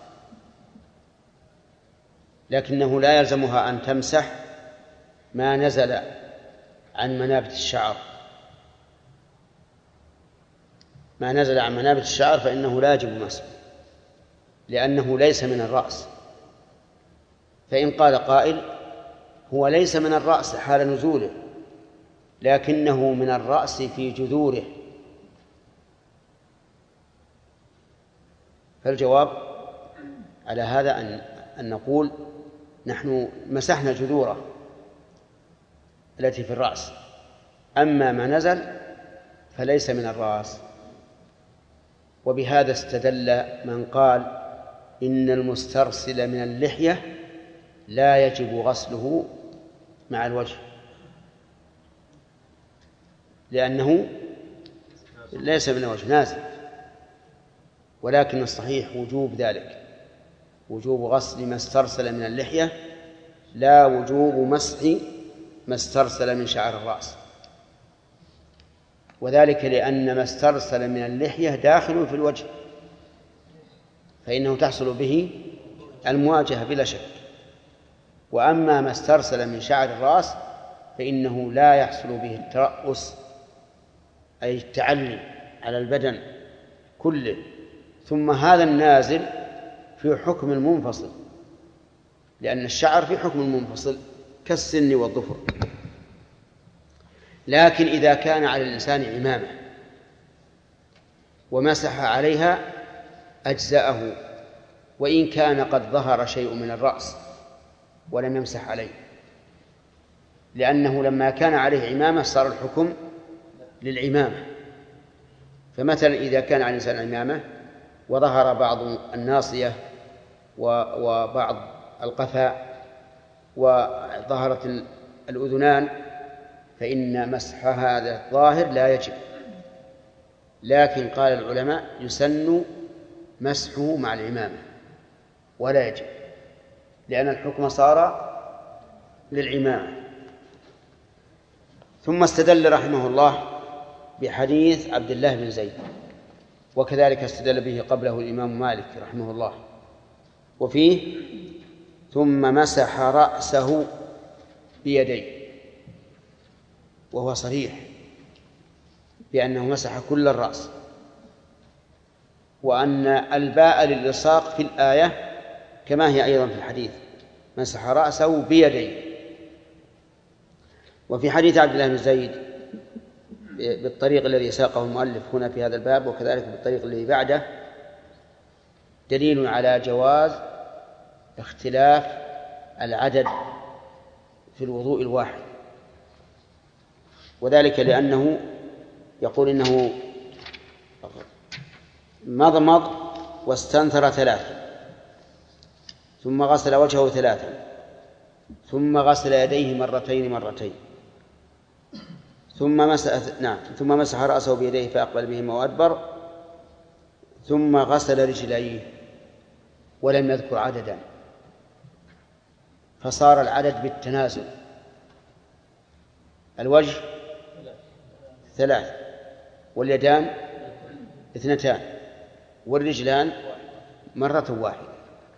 لكنه لا يلزمها أن تمسح ما نزل عن منابت الشعر. ما نزل عن منابت الشعر فإنه لا يجب مسحه لأنه ليس من الرأس. فإن قال قائل هو ليس من الرأس حال نزوله لكنه من الرأس في جذوره، فالجواب على هذا أن نقول نحن مسحنا جذوره التي في الرأس، أما ما نزل فليس من الرأس. وبهذا استدل من قال إن المسترسل من اللحية لا يجب غسله مع الوجه، لأنه ليس من الوجه نازل، ولكن الصحيح وجوب ذلك، وجوب غسل ما استرسل من اللحية لا وجوب مسح ما استرسل من شعر الرأس، وذلك لأن ما استرسل من اللحية داخل في الوجه فإنه تحصل به المواجهة بلا شك، وأما ما استرسل من شعر الرأس فإنه لا يحصل به الترأس أي التعلي على البدن كله. ثم هذا النازل في حكم المنفصل، لأن الشعر في حكم المنفصل كالسن والظفر. لكن إذا كان على الإنسان عمامة ومسح عليها أجزأه، وإن كان قد ظهر شيء من الرأس ولم يمسح عليه، لأنه لما كان عليه عمامة صار الحكم للعمامة. فمثلا إذا كان على الإنسان عمامة وظهر بعض الناصية وبعض القفاء وظهرت الأذنان فإن مسح هذا الظاهر لا يجب، لكن قال العلماء يسن مسحه مع العمامة ولا يجب، لأن الحكم صار للعمامة. ثم استدل رحمه الله بحديث عبد الله بن زيد، وكذلك استدل به قبله الإمام مالك رحمه الله. وفيه ثم مسح رأسه بيديه، وهو صريح بأنه مسح كل الرأس، وأن الباء للإلصاق في الآية كما هي أيضا في الحديث، مسح رأسه بيديه. وفي حديث عبد الله بن زيد بالطريق الذي ساقه المؤلف هنا في هذا الباب، وكذلك بالطريق الذي بعده، دليل على جواز اختلاف العدد في الوضوء الواحد، وذلك لأنه يقول إنه مضمض واستنثر 3، ثم غسل وجهه 3، ثم غسل يديه مرتين، ثم مسح رأسه بيديه فأقبل بهما وأدبر، ثم غسل رجليه، ولم يذكر عددا، فصار العدد بالتنازل. الوجه 3، واليدان 2، والرجلان مرة واحدة.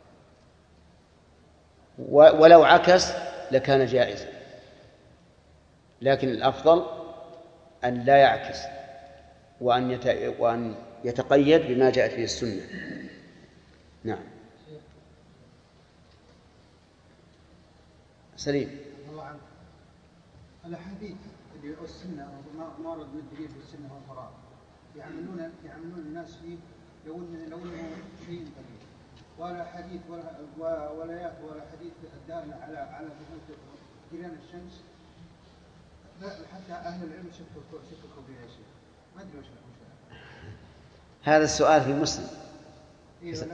ولو عكس لكان جائزا، لكن الأفضل أن لا يعكس، وأن يتقيد بما جاءت به السنة. نعم. سليم. الله عنك. الأحاديث اللي السنة ما ورد من الدليل في السنة والفرائض يعملون الناس فيه لو انه شيء قليل، ولا حديث ولا آيات ولا حديث الدالة على ثبوت جريان الشمس. حتى أهل العلم شككوا فيها شيء، ما أدري وش هذا السؤال في مسلم. إيه ولكن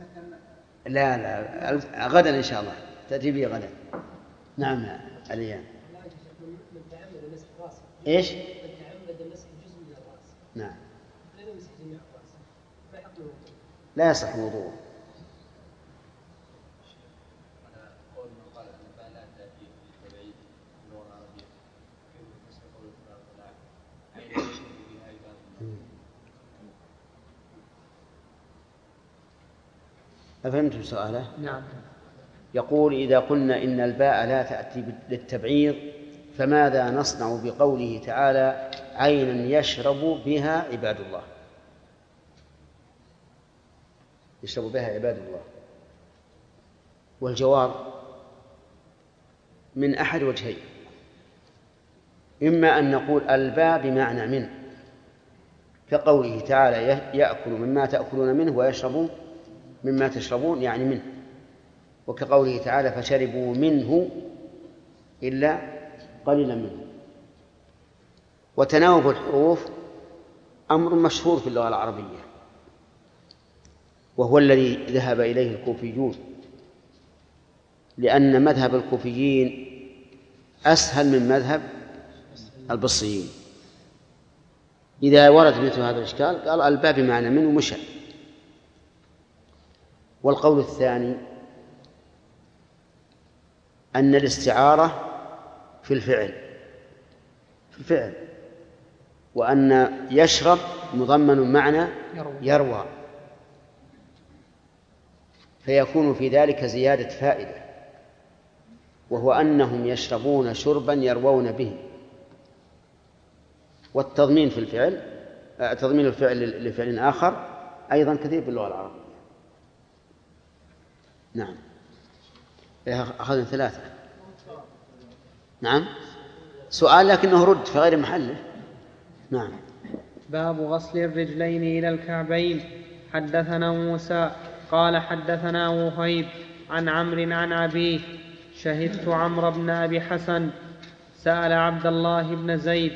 لا غدا إن شاء الله تأتي به غدا. نعم عليان. من تعمد مسح راسه. إيش؟ من تعمد مسح جزء من الراس. نعم. لا يمسح جميع راسه. ما يحط له. لا يصح وضوءه. أفهمتم سؤاله؟ نعم. يقول إذا قلنا إن الباء لا تأتي للتبعيض فماذا نصنع بقوله تعالى عينا يشرب بها عباد الله؟ يشرب بها عباد الله. والجواب من أحد وجهين: إما أن نقول الباء بمعنى من، كقوله تعالى يأكل مما تأكلون منه ويشرب مما تشربون، يعني منه، وكقوله تعالى فشربوا منه إلا قليلا منه. وتناوب الحروف أمر مشهور في اللغة العربية، وهو الذي ذهب إليه الكوفيون، لأن مذهب الكوفيين أسهل من مذهب البصريين. إذا ورد مثل هذا الإشكال قال الباء بمعنى من ومشى. والقول الثاني أن الاستعارة في الفعل، وأن يشرب مضمن معنى يروى، فيكون في ذلك زيادة فائدة، وهو أنهم يشربون شربا يروون به. والتضمين في الفعل، تضمين الفعل لفعل آخر أيضا كثير باللغة العربية. نعم. أخذنا 3. نعم سؤال لكنه رد في غير محله. نعم. باب غسل الرجلين إلى الكعبين. حدثنا موسى قال حدثنا وهيب عن عمرو عن أبيه شهدت عمرو بن أبي حسن سأل عبد الله بن زيد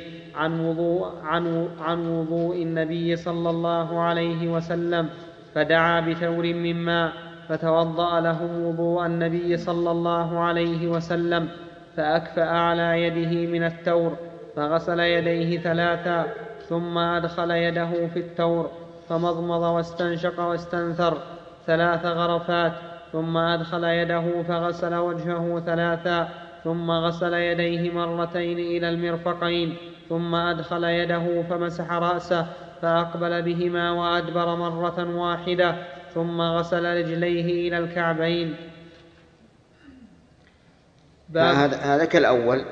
عن وضوء النبي صلى الله عليه وسلم، فدعا بثور من ماء فتوضأ له وضوء النبي صلى الله عليه وسلم، فأكفأ على يده من التور، فغسل يديه 3، ثم أدخل يده في التور فمضمض واستنشق واستنثر 3 غرفات، ثم أدخل يده فغسل وجهه 3، ثم غسل يديه مرتين إلى المرفقين، ثم أدخل يده فمسح رأسه، فأقبل بهما وأدبر مرة واحدة ثم غسل رجليه إلى الكعبين. هذا كالأول،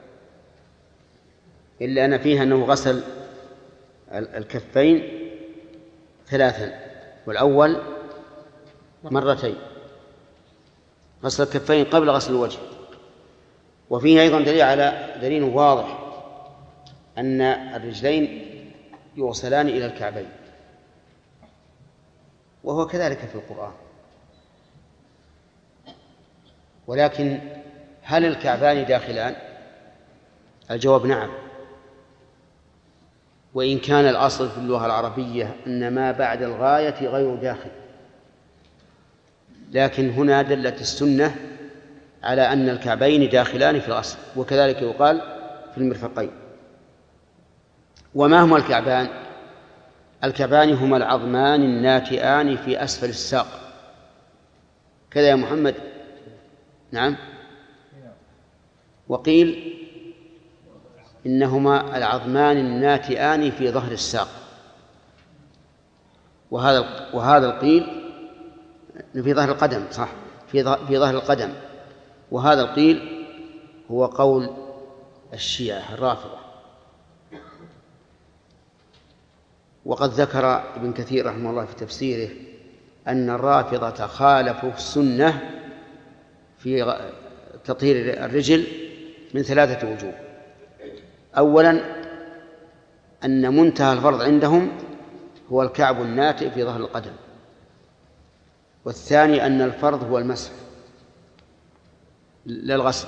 إلا أن فيها أنه غسل الكفين 3 والأول مرتين، غسل الكفين قبل غسل الوجه. وفيه أيضا دليل واضح أن الرجلين يغسلان إلى الكعبين، وهو كذلك في القرآن. ولكن هل الكعبان داخلان؟ الجواب نعم، وإن كان الأصل في اللغة العربية أن ما بعد الغاية غير داخل، لكن هنا دلت السنة على أن الكعبين داخلان في الأصل، وكذلك يقال في المرفقين. وما هما الكعبان؟ الكعبان هما العظمان الناتئان في أسفل الساق، كذا يا محمد؟ نعم. وقيل إنهما العظمان الناتئان في ظهر الساق، وهذا القيل في ظهر القدم، صح، في ظهر القدم. وهذا القيل هو قول الشيعة الرافضة. وقد ذكر ابن كثير رحمه الله في تفسيره أن الرافضة خالفوا السنة في تطهير الرجل من 3 وجوه. أولا أن منتهى الفرض عندهم هو الكعب الناتئ في ظهر القدم، والثاني أن الفرض هو المسح للغسل،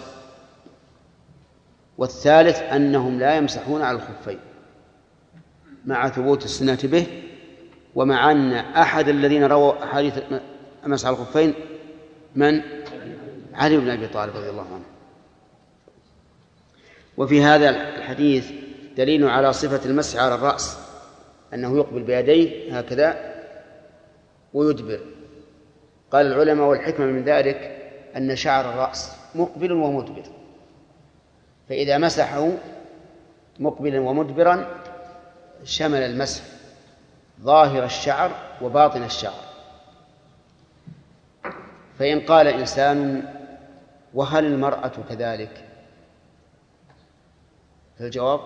والثالث أنهم لا يمسحون على الخفين مع ثبوت السنة به، ومع أن أحد الذين رووا أحاديث مسح على الخفين من؟ علي بن أبي طالب رضي الله عنه. وفي هذا الحديث دليل على صفة المسح على الرأس، أنه يقبل بيديه هكذا ويدبر. قال العلماء والحكمة من ذلك أن شعر الرأس مقبل ومدبر، فإذا مسحه مقبلا ومدبرا شمل المسح ظاهر الشعر وباطن الشعر. فإن قال إنسان وهل المرأة كذلك؟ فالجواب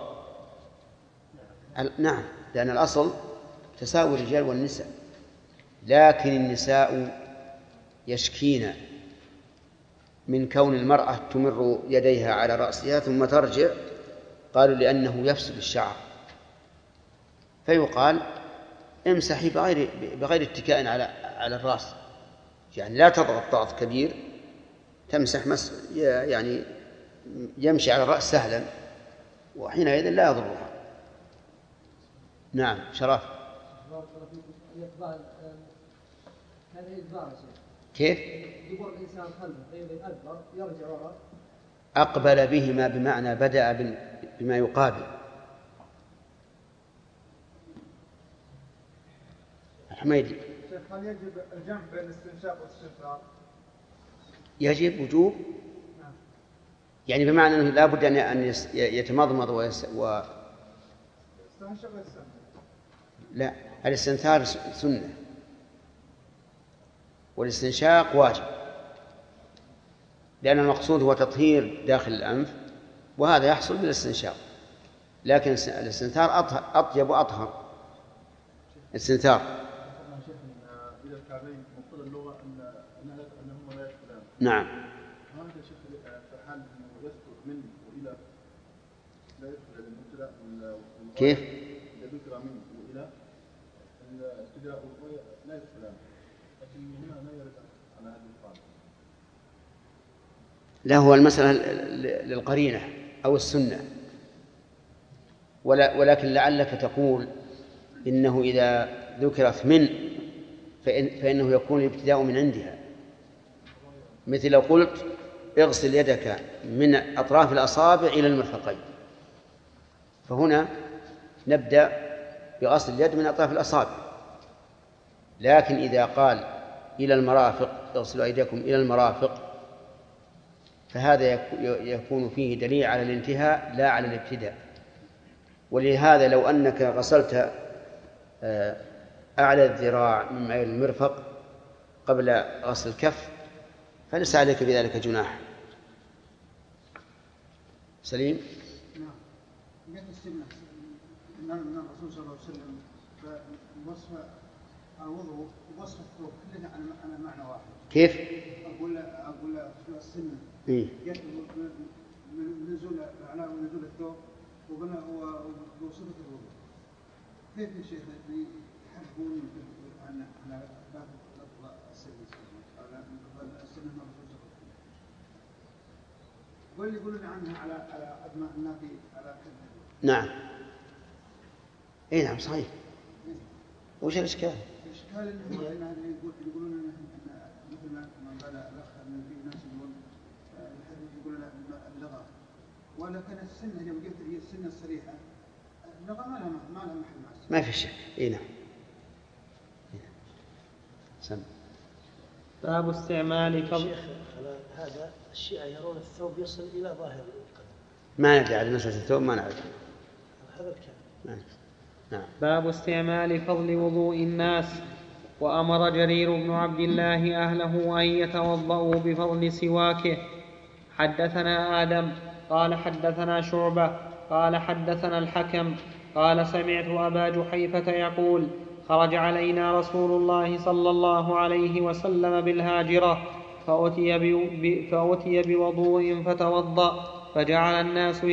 نعم، لأن الأصل تساوي الرجال والنساء، لكن النساء يشكين من كون المرأة تمر يديها على رأسها ثم ترجع، قالوا لأنه يفسد الشعر، فيقال امسحي بغير اتكاء على الرأس، يعني لا تضغط ضغط كبير، تمسح يعني يمشي على الرأس سهلا، وحينئذ لا يضرها. نعم شرف. كيف؟ يقول الإنسان خلفه فإذا أدبر يرجع وراء. أقبل بهما بمعنى بدأ بما يقابل. حميدي، هل يجب الجمع بين الاستنشاق والاستنثار؟ يجب وجوب، يعني بمعنى أنه لا بد أن يتمضمض لا، الاستنثار سنة والاستنشاق واجب، لأن المقصود هو تطهير داخل الأنف، وهذا يحصل بالاستنشاق، لكن الاستنثار أطيب وأطهر. الاستنثار إلى الكعبين مقصود اللغة أنهم لا يدخلان. نعم. هذا شيخ في حال أنه يذكر من وإلى لا يدخل الابتداء. كيف؟ إذا ذكر من وإلى الابتداء لا يدخلان، لكن هنا لا يرد على هذه القاعدة. لا، هو المسألة للقرينة أو السنة، ولكن لعلك تقول إنه إذا ذكرت من فإنه يكون الابتداء من عندها، مثل لو قلت اغسل يدك من أطراف الأصابع إلى المرفقين، فهنا نبدأ بغسل اليد من أطراف الأصابع. لكن إذا قال إلى المرافق، اغسلوا أيديكم إلى المرافق، فهذا يكون فيه دليل على الانتهاء لا على الابتداء. ولهذا لو أنك غسلت أعلى الذراع من ميل المرفق قبل غسل الكف فليس عليك بذلك جناح. سليم. نعم. جاءت السنة من الرسول صلى الله عليه وسلم وصف الوضوء ووصف الثوب كلها على معنى واحد. كيف؟ أقول السنة. جاءت من نزول الأعلى ونزول الثوب وقلنا هو وصفة الوضوء. كيف يا شيخ يحبون على باب السنة على السنة من الرسول صلى الله عليه وسلم؟ واللي يقولون عنها على أدماء النبي على كذا. نعم. إيه نعم صحيح. وش الإشكال؟ الإشكال إنه يقولون إن مثل ما قال الأخ إن في ناس يقولون اللغة، ولكن السنة يوم قلت هي السنة الصريحة اللغة ما لها محل مع السنة. ما في شك. إيه نعم. سم. باب استعمال شيخ هذا الشيعة يرون الثوب يصل إلى ظاهر القدم. ما ندري على مسألة الثوب ما نعرف. هذا الكلام. نعم. باب استعمال فضل وضوء الناس. وأمر جرير بن عبد الله أهله أن يتوضأوا بفضل سواكه. حدثنا آدم قال حدثنا شعبة قال حدثنا الحكم قال سمعت أبا جحيفة يقول خرج علينا رسول الله صلى الله عليه وسلم بالهاجرة فأتي بوضوء فتوضأ فجعل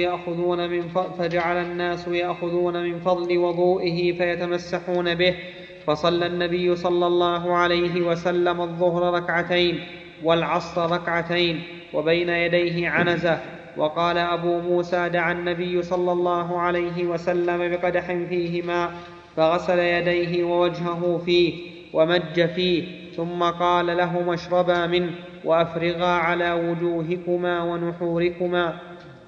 الناس يأخذون من فضل وضوئه فيتمسحون به. فصلى النبي صلى الله عليه وسلم الظهر ركعتين والعصر ركعتين وبين يديه عنزة. وقال أبو موسى دعا النبي صلى الله عليه وسلم بقدح فيه ماء فغسل يديه ووجهه فيه ومج فيه ثم قال لهما اشربا منه وأفرغا على وجوهكما ونحوركما.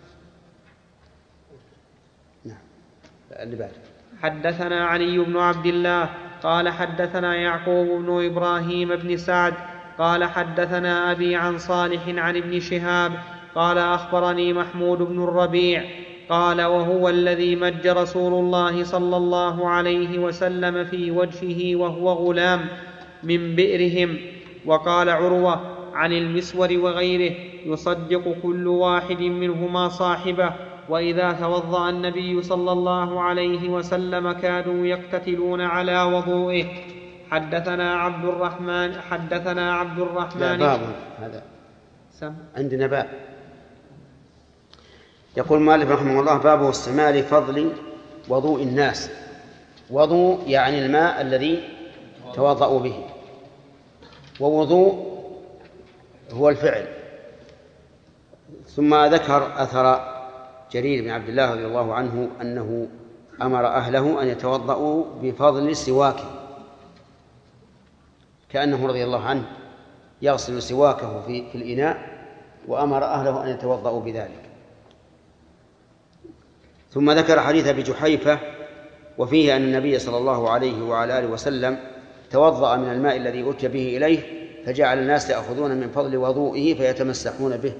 حدثنا علي بن عبد الله قال حدثنا يعقوب بن إبراهيم بن سعد قال حدثنا أبي عن صالح عن ابن شهاب قال أخبرني محمود بن الربيع قال وهو الذي مج رسول الله صلى الله عليه وسلم في وجهه وهو غلام من بئرهم. وقال عروة عن المسور وغيره يصدق كل واحد منهما صاحبه. وإذا توضأ النبي صلى الله عليه وسلم كانوا يقتتلون على وضوئه. حدثنا عبد الرحمن باب هذا عندنا باب يقول مالك رحمه الله باب استعمال فضل وضوء الناس. وضوء يعني الماء الذي توضأوا به، ووضوء هو الفعل. ثم ذكر أثر جرير بن عبد الله رضي الله عنه أنه أمر أهله أن يتوضأوا بفضل سواكه، كأنه رضي الله عنه يغسل سواكه في الإناء وأمر أهله أن يتوضأوا بذلك. ثم ذكر حديث أبي جحيفة وفيه أن النبي صلى الله عليه وعلى آله وسلم توضأ من الماء الذي أتي به إليه فجعل الناس يأخذون من فضل وضوئه فيتمسحون به.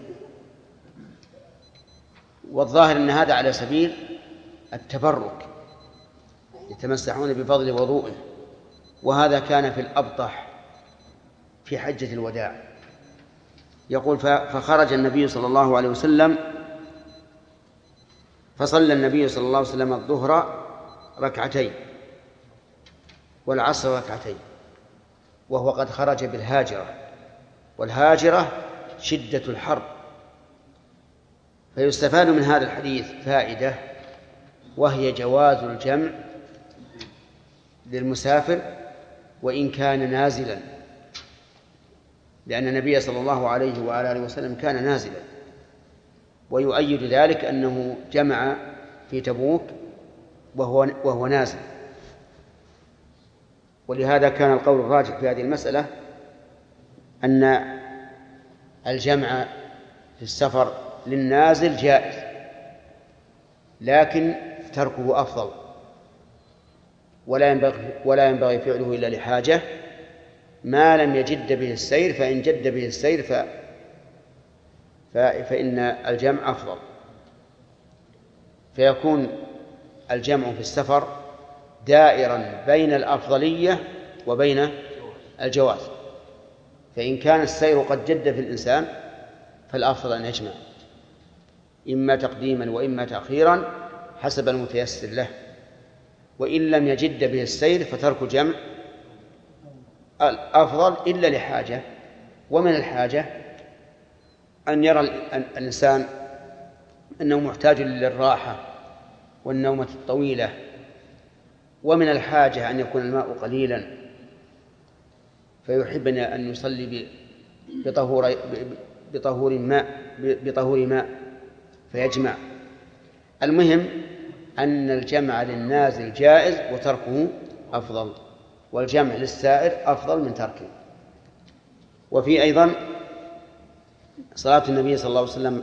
والظاهر أن هذا على سبيل التبرك، يتمسحون بفضل وضوئه. وهذا كان في الأبطح في حجة الوداع. يقول فخرج النبي صلى الله عليه وسلم فصلى النبي صلى الله عليه وسلم الظهر ركعتين والعصر ركعتين وهو قد خرج بالهاجرة، والهاجرة شدة الحر. فيستفاد من هذا الحديث فائدة، وهي جواز الجمع للمسافر وإن كان نازلا، لأن النبي صلى الله عليه وعلى آله وسلم كان نازلا. ويؤيد ذلك أنه جمع في تبوك وهو نازل. ولهذا كان القول الراجح في هذه المسألة أن الجمع في السفر للنازل جائز، لكن تركه أفضل، ولا ينبغي فعله إلا لحاجة ما لم يجد به السير. فإن جد به السير فإن الجمع أفضل. فيكون الجمع في السفر دائرا بين الأفضلية وبين الجواز. فإن كان السير قد جد في الإنسان فالأفضل أن يجمع إما تقديما وإما تأخيرا حسب المتيسر له، وإن لم يجد به السير فترك الجمع الأفضل إلا لحاجة. ومن الحاجة أن يرى الإنسان أنه محتاج للراحة والنومة الطويلة، ومن الحاجة أن يكون الماء قليلا فيحب أن يصلي بطهور ماء فيجمع. المهم أن الجمع للنازل جائز وتركه أفضل، والجمع للسائر أفضل من تركه. وفي أيضا صلاة النبي صلى الله عليه وسلم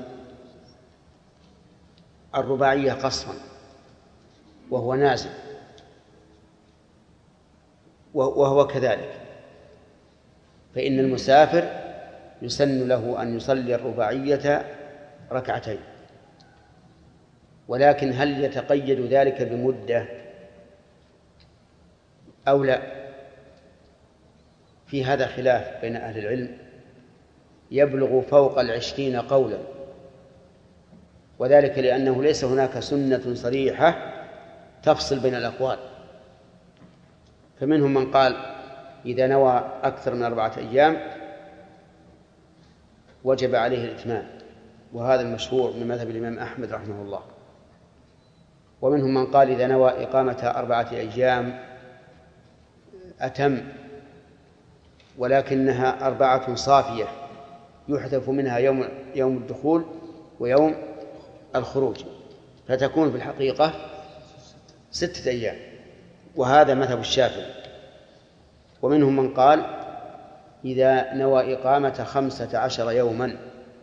الرباعية قصرا وهو نازل، وهو كذلك، فإن المسافر يسن له أن يصلي الرباعية ركعتين. ولكن هل يتقيد ذلك بمدة أو لا؟ في هذا خلاف بين أهل العلم يبلغ فوق 20 قولا، وذلك لأنه ليس هناك سنة صريحة تفصل بين الأقوال. فمنهم من قال إذا نوى أكثر من 4 أيام وجب عليه الإتمام، وهذا المشهور من مذهب الإمام أحمد رحمه الله. ومنهم من قال إذا نوى إقامة 4 أيام أتم، ولكنها 4 صافية يحذف منها يوم الدخول ويوم الخروج، فتكون في الحقيقة 6 أيام، وهذا مذهب الشافعي. ومنهم من قال إذا نوى إقامة 15 يوما،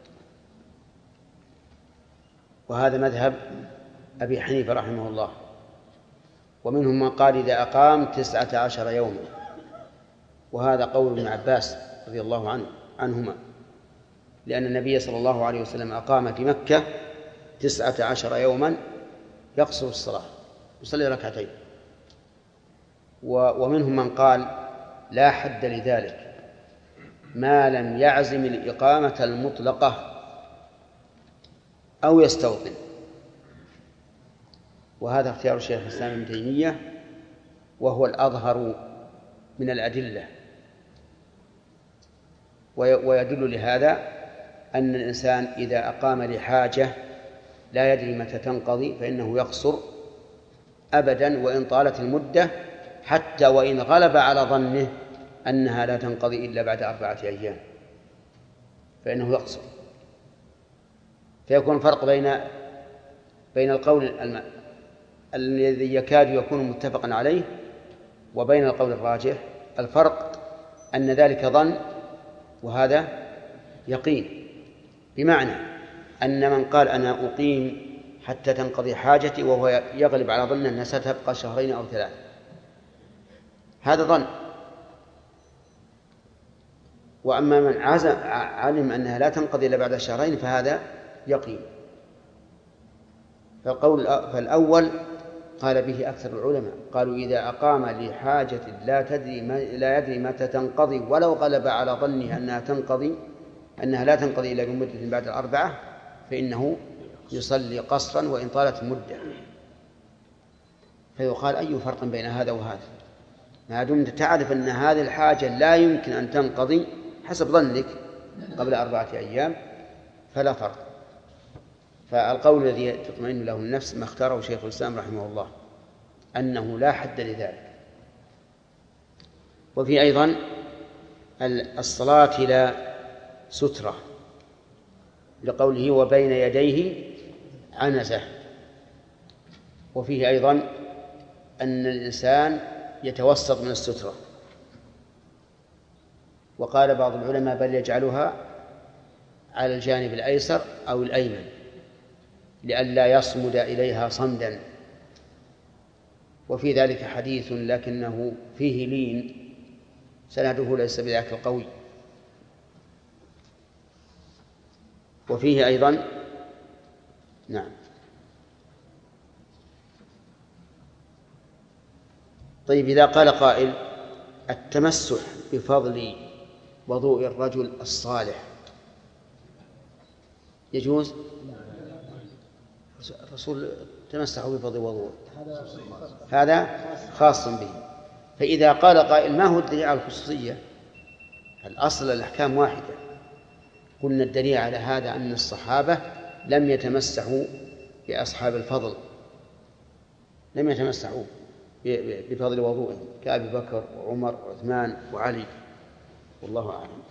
وهذا مذهب أبي حنيفة رحمه الله. ومنهم من قال إذا أقام 19 يوما، وهذا قول ابن عباس رضي الله عنهما، لأن النبي صلى الله عليه وسلم أقام في مكة 19 يوما يقصر الصلاة يصلي ركعتين. ومنهم من قال لا حد لذلك ما لم يعزم الإقامة المطلقة أو يستوطن، وهذا اختيار الشيخ الإسلام ابن تيمية، وهو الأظهر من الأدلة. ويدل لهذا أن الإنسان إذا أقام لحاجة لا يدري متى تنقضي فإنه يقصر أبدا وإن طالت المدة، حتى وإن غلب على ظنه أنها لا تنقضي إلا بعد 4 أيام فإنه يقصر. فيكون فرق بين القول الذي يكاد يكون متفقا عليه وبين القول الراجح. الفرق أن ذلك ظن وهذا يقين، بمعنى أن من قال أنا أقيم حتى تنقضي حاجتي وهو يغلب على ظن أنها ستبقى 2 أو 3، هذا ظن. وأما من علم أنها لا تنقضي إلا بعد 2 فهذا يقين. فالأول قال به أكثر العلماء، قالوا إذا أقام لحاجة لا يدري متى تنقضي ولو غلب على ظنه أنها لا تنقضي إلا بمدة بعد 4 فإنه يصلي قصرا وإن طالت المدة. فيقال أي فرق بين هذا وهذا؟ ما دمت تعرف أن هذه الحاجة لا يمكن أن تنقضي حسب ظنك قبل 4 أيام فلا فرق. فالقول الذي تطمئن له النفس ما اختاره شيخ الإسلام رحمه الله أنه لا حد لذلك. وفي أيضا الصلاة إلى سترة لقوله وبين يديه عنزة. وفيه أيضا أن الإنسان يتوسط من السترة، وقال بعض العلماء بل يجعلها على الجانب الأيسر أو الأيمن لئلا يصمد إليها صمدا. وفي ذلك حديث لكنه فيه لين سنده ليس بذاك القوي. وفيه أيضا طيب إذا قال قائل التمسح بفضل وضوء الرجل الصالح يجوز؟ الرسول تمسحوا بفضل وضوء، هذا خاص به. فإذا قال قائل ما هو الدليل على الخصوصية؟ الأصل الأحكام واحدة. قلنا الدليل على هذا أن الصحابة لم يتمسحوا بأصحاب الفضل، لم يتمسحوا بفضل وضوء كأبي بكر وعمر وعثمان وعلي، والله أعلم.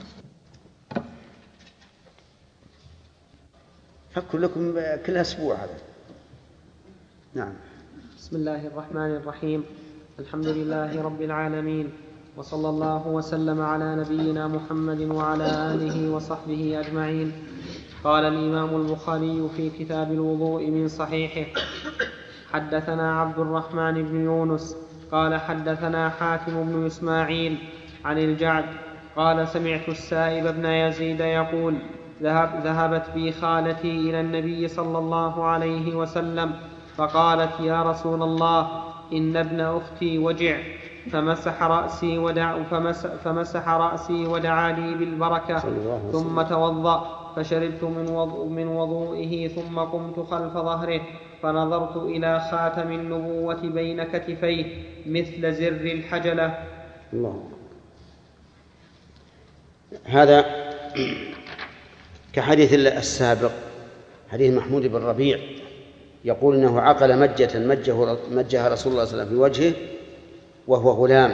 فكر لكم كل أسبوع هذا. نعم. بسم الله الرحمن الرحيم. الحمد لله رب العالمين، وصلى الله وسلم على نبينا محمد وعلى آله وصحبه أجمعين. قال الإمام البخاري في كتاب الوضوء من صحيحه: حدثنا عبد الرحمن بن يونس قال حدثنا حاتم بن إسماعيل عن الجعد قال سمعت السائب بن يزيد يقول: ذهبت بي خالتي إلى النبي صلى الله عليه وسلم فقالت: يا رسول الله، إن ابن أختي وجع، فمسح رأسي ودعا لي بالبركة، ثم توضأ فشربت من وضوئه، ثم قمت خلف ظهره فنظرت إلى خاتم النبوة بين كتفيه مثل زر الحجلة. الله. هذا كحديث السابق، حديث محمود بن ربيع يقول إنه عقل مجة مجها رسول الله صلى الله عليه وسلم في وجهه وهو غلام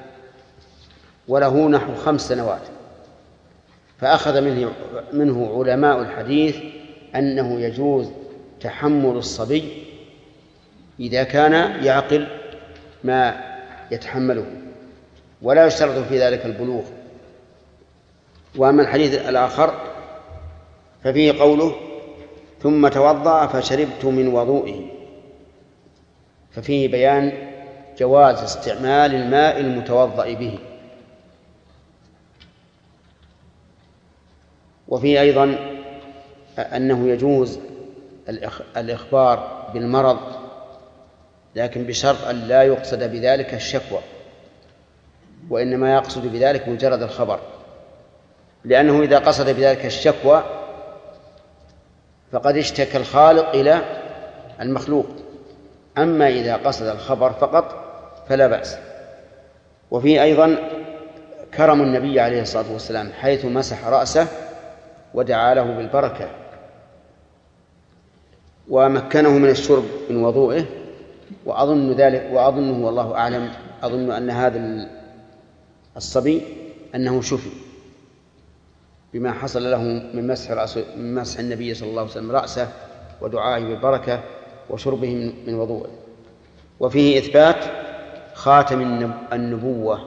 وله نحو 5 سنوات، فأخذ منه علماء الحديث أنه يجوز تحمل الصبي إذا كان يعقل ما يتحمله، ولا يشترط في ذلك البلوغ. وأما الحديث الآخر ففيه قوله: ثم توضأ فشربت من وضوئه، ففيه بيان جواز استعمال الماء المتوضأ به. وفيه أيضا أنه يجوز الإخبار بالمرض، لكن بشرط أن لا يقصد بذلك الشكوى، وإنما يقصد بذلك مجرد الخبر، لأنه إذا قصد بذلك الشكوى فقد اشتكى الخالق إلى المخلوق، أما إذا قصد الخبر فقط فلا بأس. وفيه أيضا كرم النبي عليه الصلاة والسلام حيث مسح رأسه ودعا له بالبركة ومكنه من الشرب من وضوئه. وأظنه والله أعلم، أظن أن هذا الصبي أنه شفي بما حصل له من مسح النبي صلى الله عليه وسلم رأسه ودعائه بالبركة وشربه من وضوءه. وفيه إثبات خاتم النبوة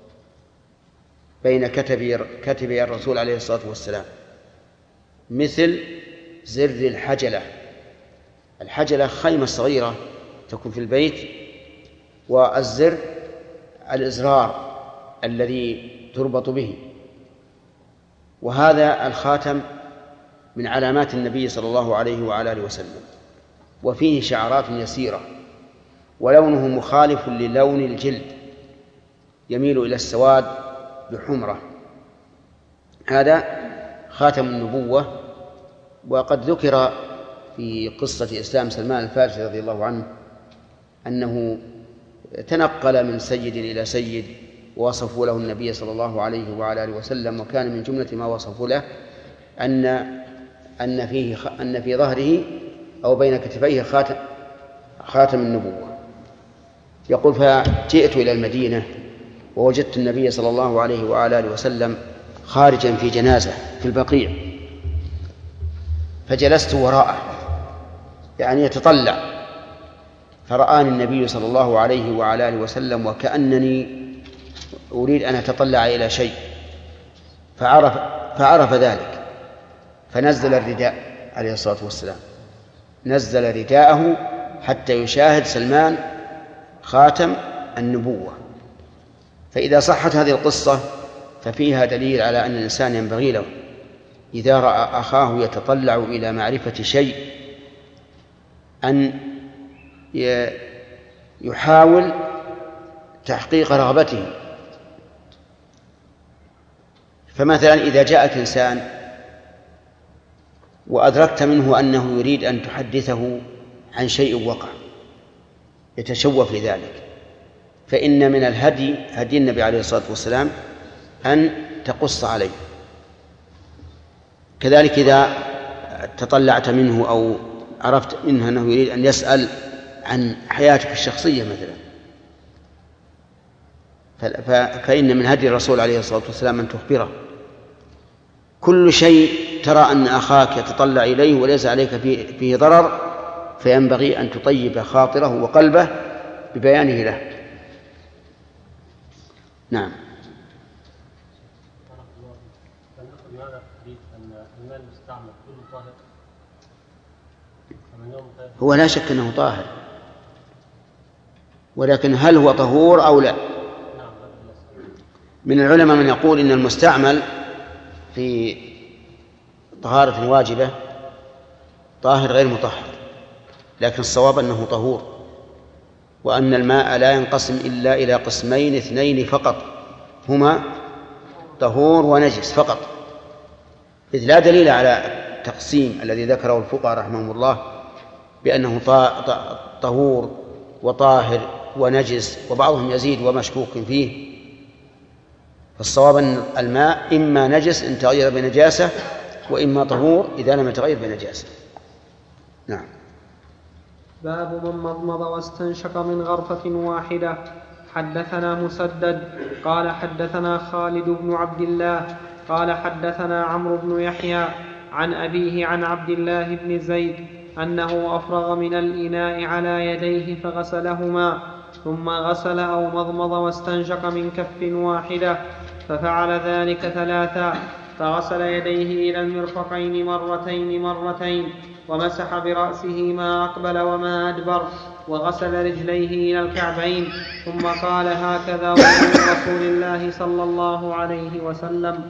بين كتبي الرسول عليه الصلاة والسلام مثل زر الحجلة. الحجلة خيمة صغيرة تكون في البيت، والزر الإزرار الذي تربط به. وهذا الخاتم من علامات النبي صلى الله عليه وعلى آله وسلم، وفيه شعرات يسيرة، ولونه مخالف للون الجلد، يميل إلى السواد بحمرة. هذا خاتم النبوة. وقد ذكر في قصة إسلام سلمان الفارسي رضي الله عنه أنه تنقل من سيد إلى سيد ووصفوا له النبي صلى الله عليه وعلى آله وسلم، وكان من جملة ما وصفوا له أن في ظهره أو بين كتفيه خاتم النبوة. يقول: فجئت إلى المدينة ووجدت النبي صلى الله عليه وعلى آله وسلم خارجا في جنازة في البقيع، فجلست وراءه يعني يتطلع، فرآني النبي صلى الله عليه وعلى آله وسلم وكأنني أريد أن أتطلع إلى شيء، فعرف ذلك، فنزل الرداء عليه الصلاة والسلام، نزل رداءه حتى يشاهد سلمان خاتم النبوة. فإذا صحت هذه القصة ففيها دليل على أن الإنسان ينبغي له إذا رأى أخاه يتطلع إلى معرفة شيء أن يحاول تحقيق رغبته. فمثلا إذا جاءك إنسان وأدركت منه أنه يريد أن تحدثه عن شيء وقع يتشوف لذلك، فإن من الهدي هدي النبي عليه الصلاة والسلام أن تقص عليه. كذلك إذا تطلعت منه أو عرفت منه أنه يريد أن يسأل عن حياتك الشخصية مثلا، فإن من هدي الرسول عليه الصلاة والسلام أن تخبره. كل شيء ترى أن أخاك يتطلع إليه وليس عليك فيه ضرر، فينبغي أن تطيب خاطره وقلبه ببيانه له. نعم. هو لا شك أنه طاهر، ولكن هل هو طهور أو لا؟ من العلماء من يقول إن المستعمل في طهارة واجبة طاهر غير مطهر، لكن الصواب أنه طهور، وأن الماء لا ينقسم إلا إلى قسمين اثنين فقط، هما طهور ونجس فقط، إذ لا دليل على التقسيم الذي ذكره الفقهاء رحمهم الله بأنه طهور وطاهر ونجس، وبعضهم يزيد ومشكوك فيه. فالصواب أن الماء إما نجس إن تغير بنجاسة، وإما طهور إذا لم يتغير بنجاسة. نعم. باب من مضمض واستنشق من غرفة واحدة. حدثنا مسدد قال حدثنا خالد بن عبد الله قال حدثنا عمرو بن يحيى عن أبيه عن عبد الله بن زيد أنه أفرغ من الإناء على يديه فغسلهما، ثم غسل أو مضمض واستنشق من كف واحدة، ففعل ذلك ثلاثا، فغسل يديه إلى المرفقين مرتين ومسح برأسه ما أقبل وما أدبر، وغسل رجليه إلى الكعبين، ثم قال هكذا وضوء رسول الله صلى الله عليه وسلم.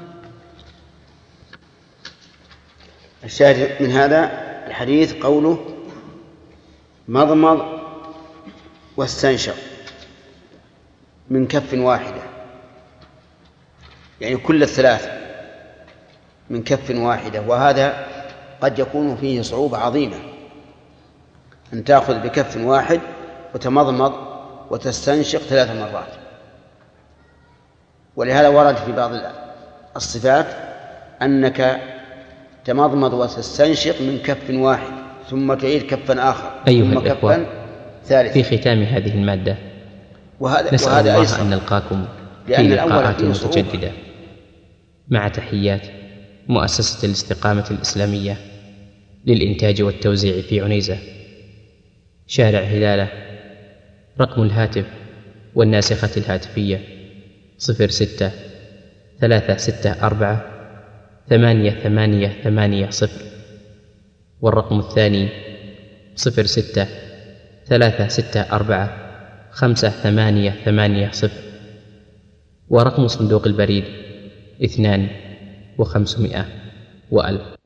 الشاهد من هذا الحديث قوله مضمض واستنشق من كف واحدة، يعني كل الثلاث من كف واحدة، وهذا قد يكون فيه صعوبة عظيمة أن تأخذ بكف واحد وتمضمض وتستنشق 3 مرات. ولهذا ورد في بعض الصفات أنك تمضمض وتستنشق من كف واحد ثم تعيد كفا آخر ثم كفا ثالث. في ختام هذه المادة نسأل الله أن نلقاكم في لقاءات متجددة، مع تحيات مؤسسة الاستقامة الإسلامية للإنتاج والتوزيع في عنيزة، شارع هلالة. رقم الهاتف والناسخة الهاتفية 06 364 8880، والرقم الثاني 06 364 5880، ورقم صندوق البريد 2500 و1000.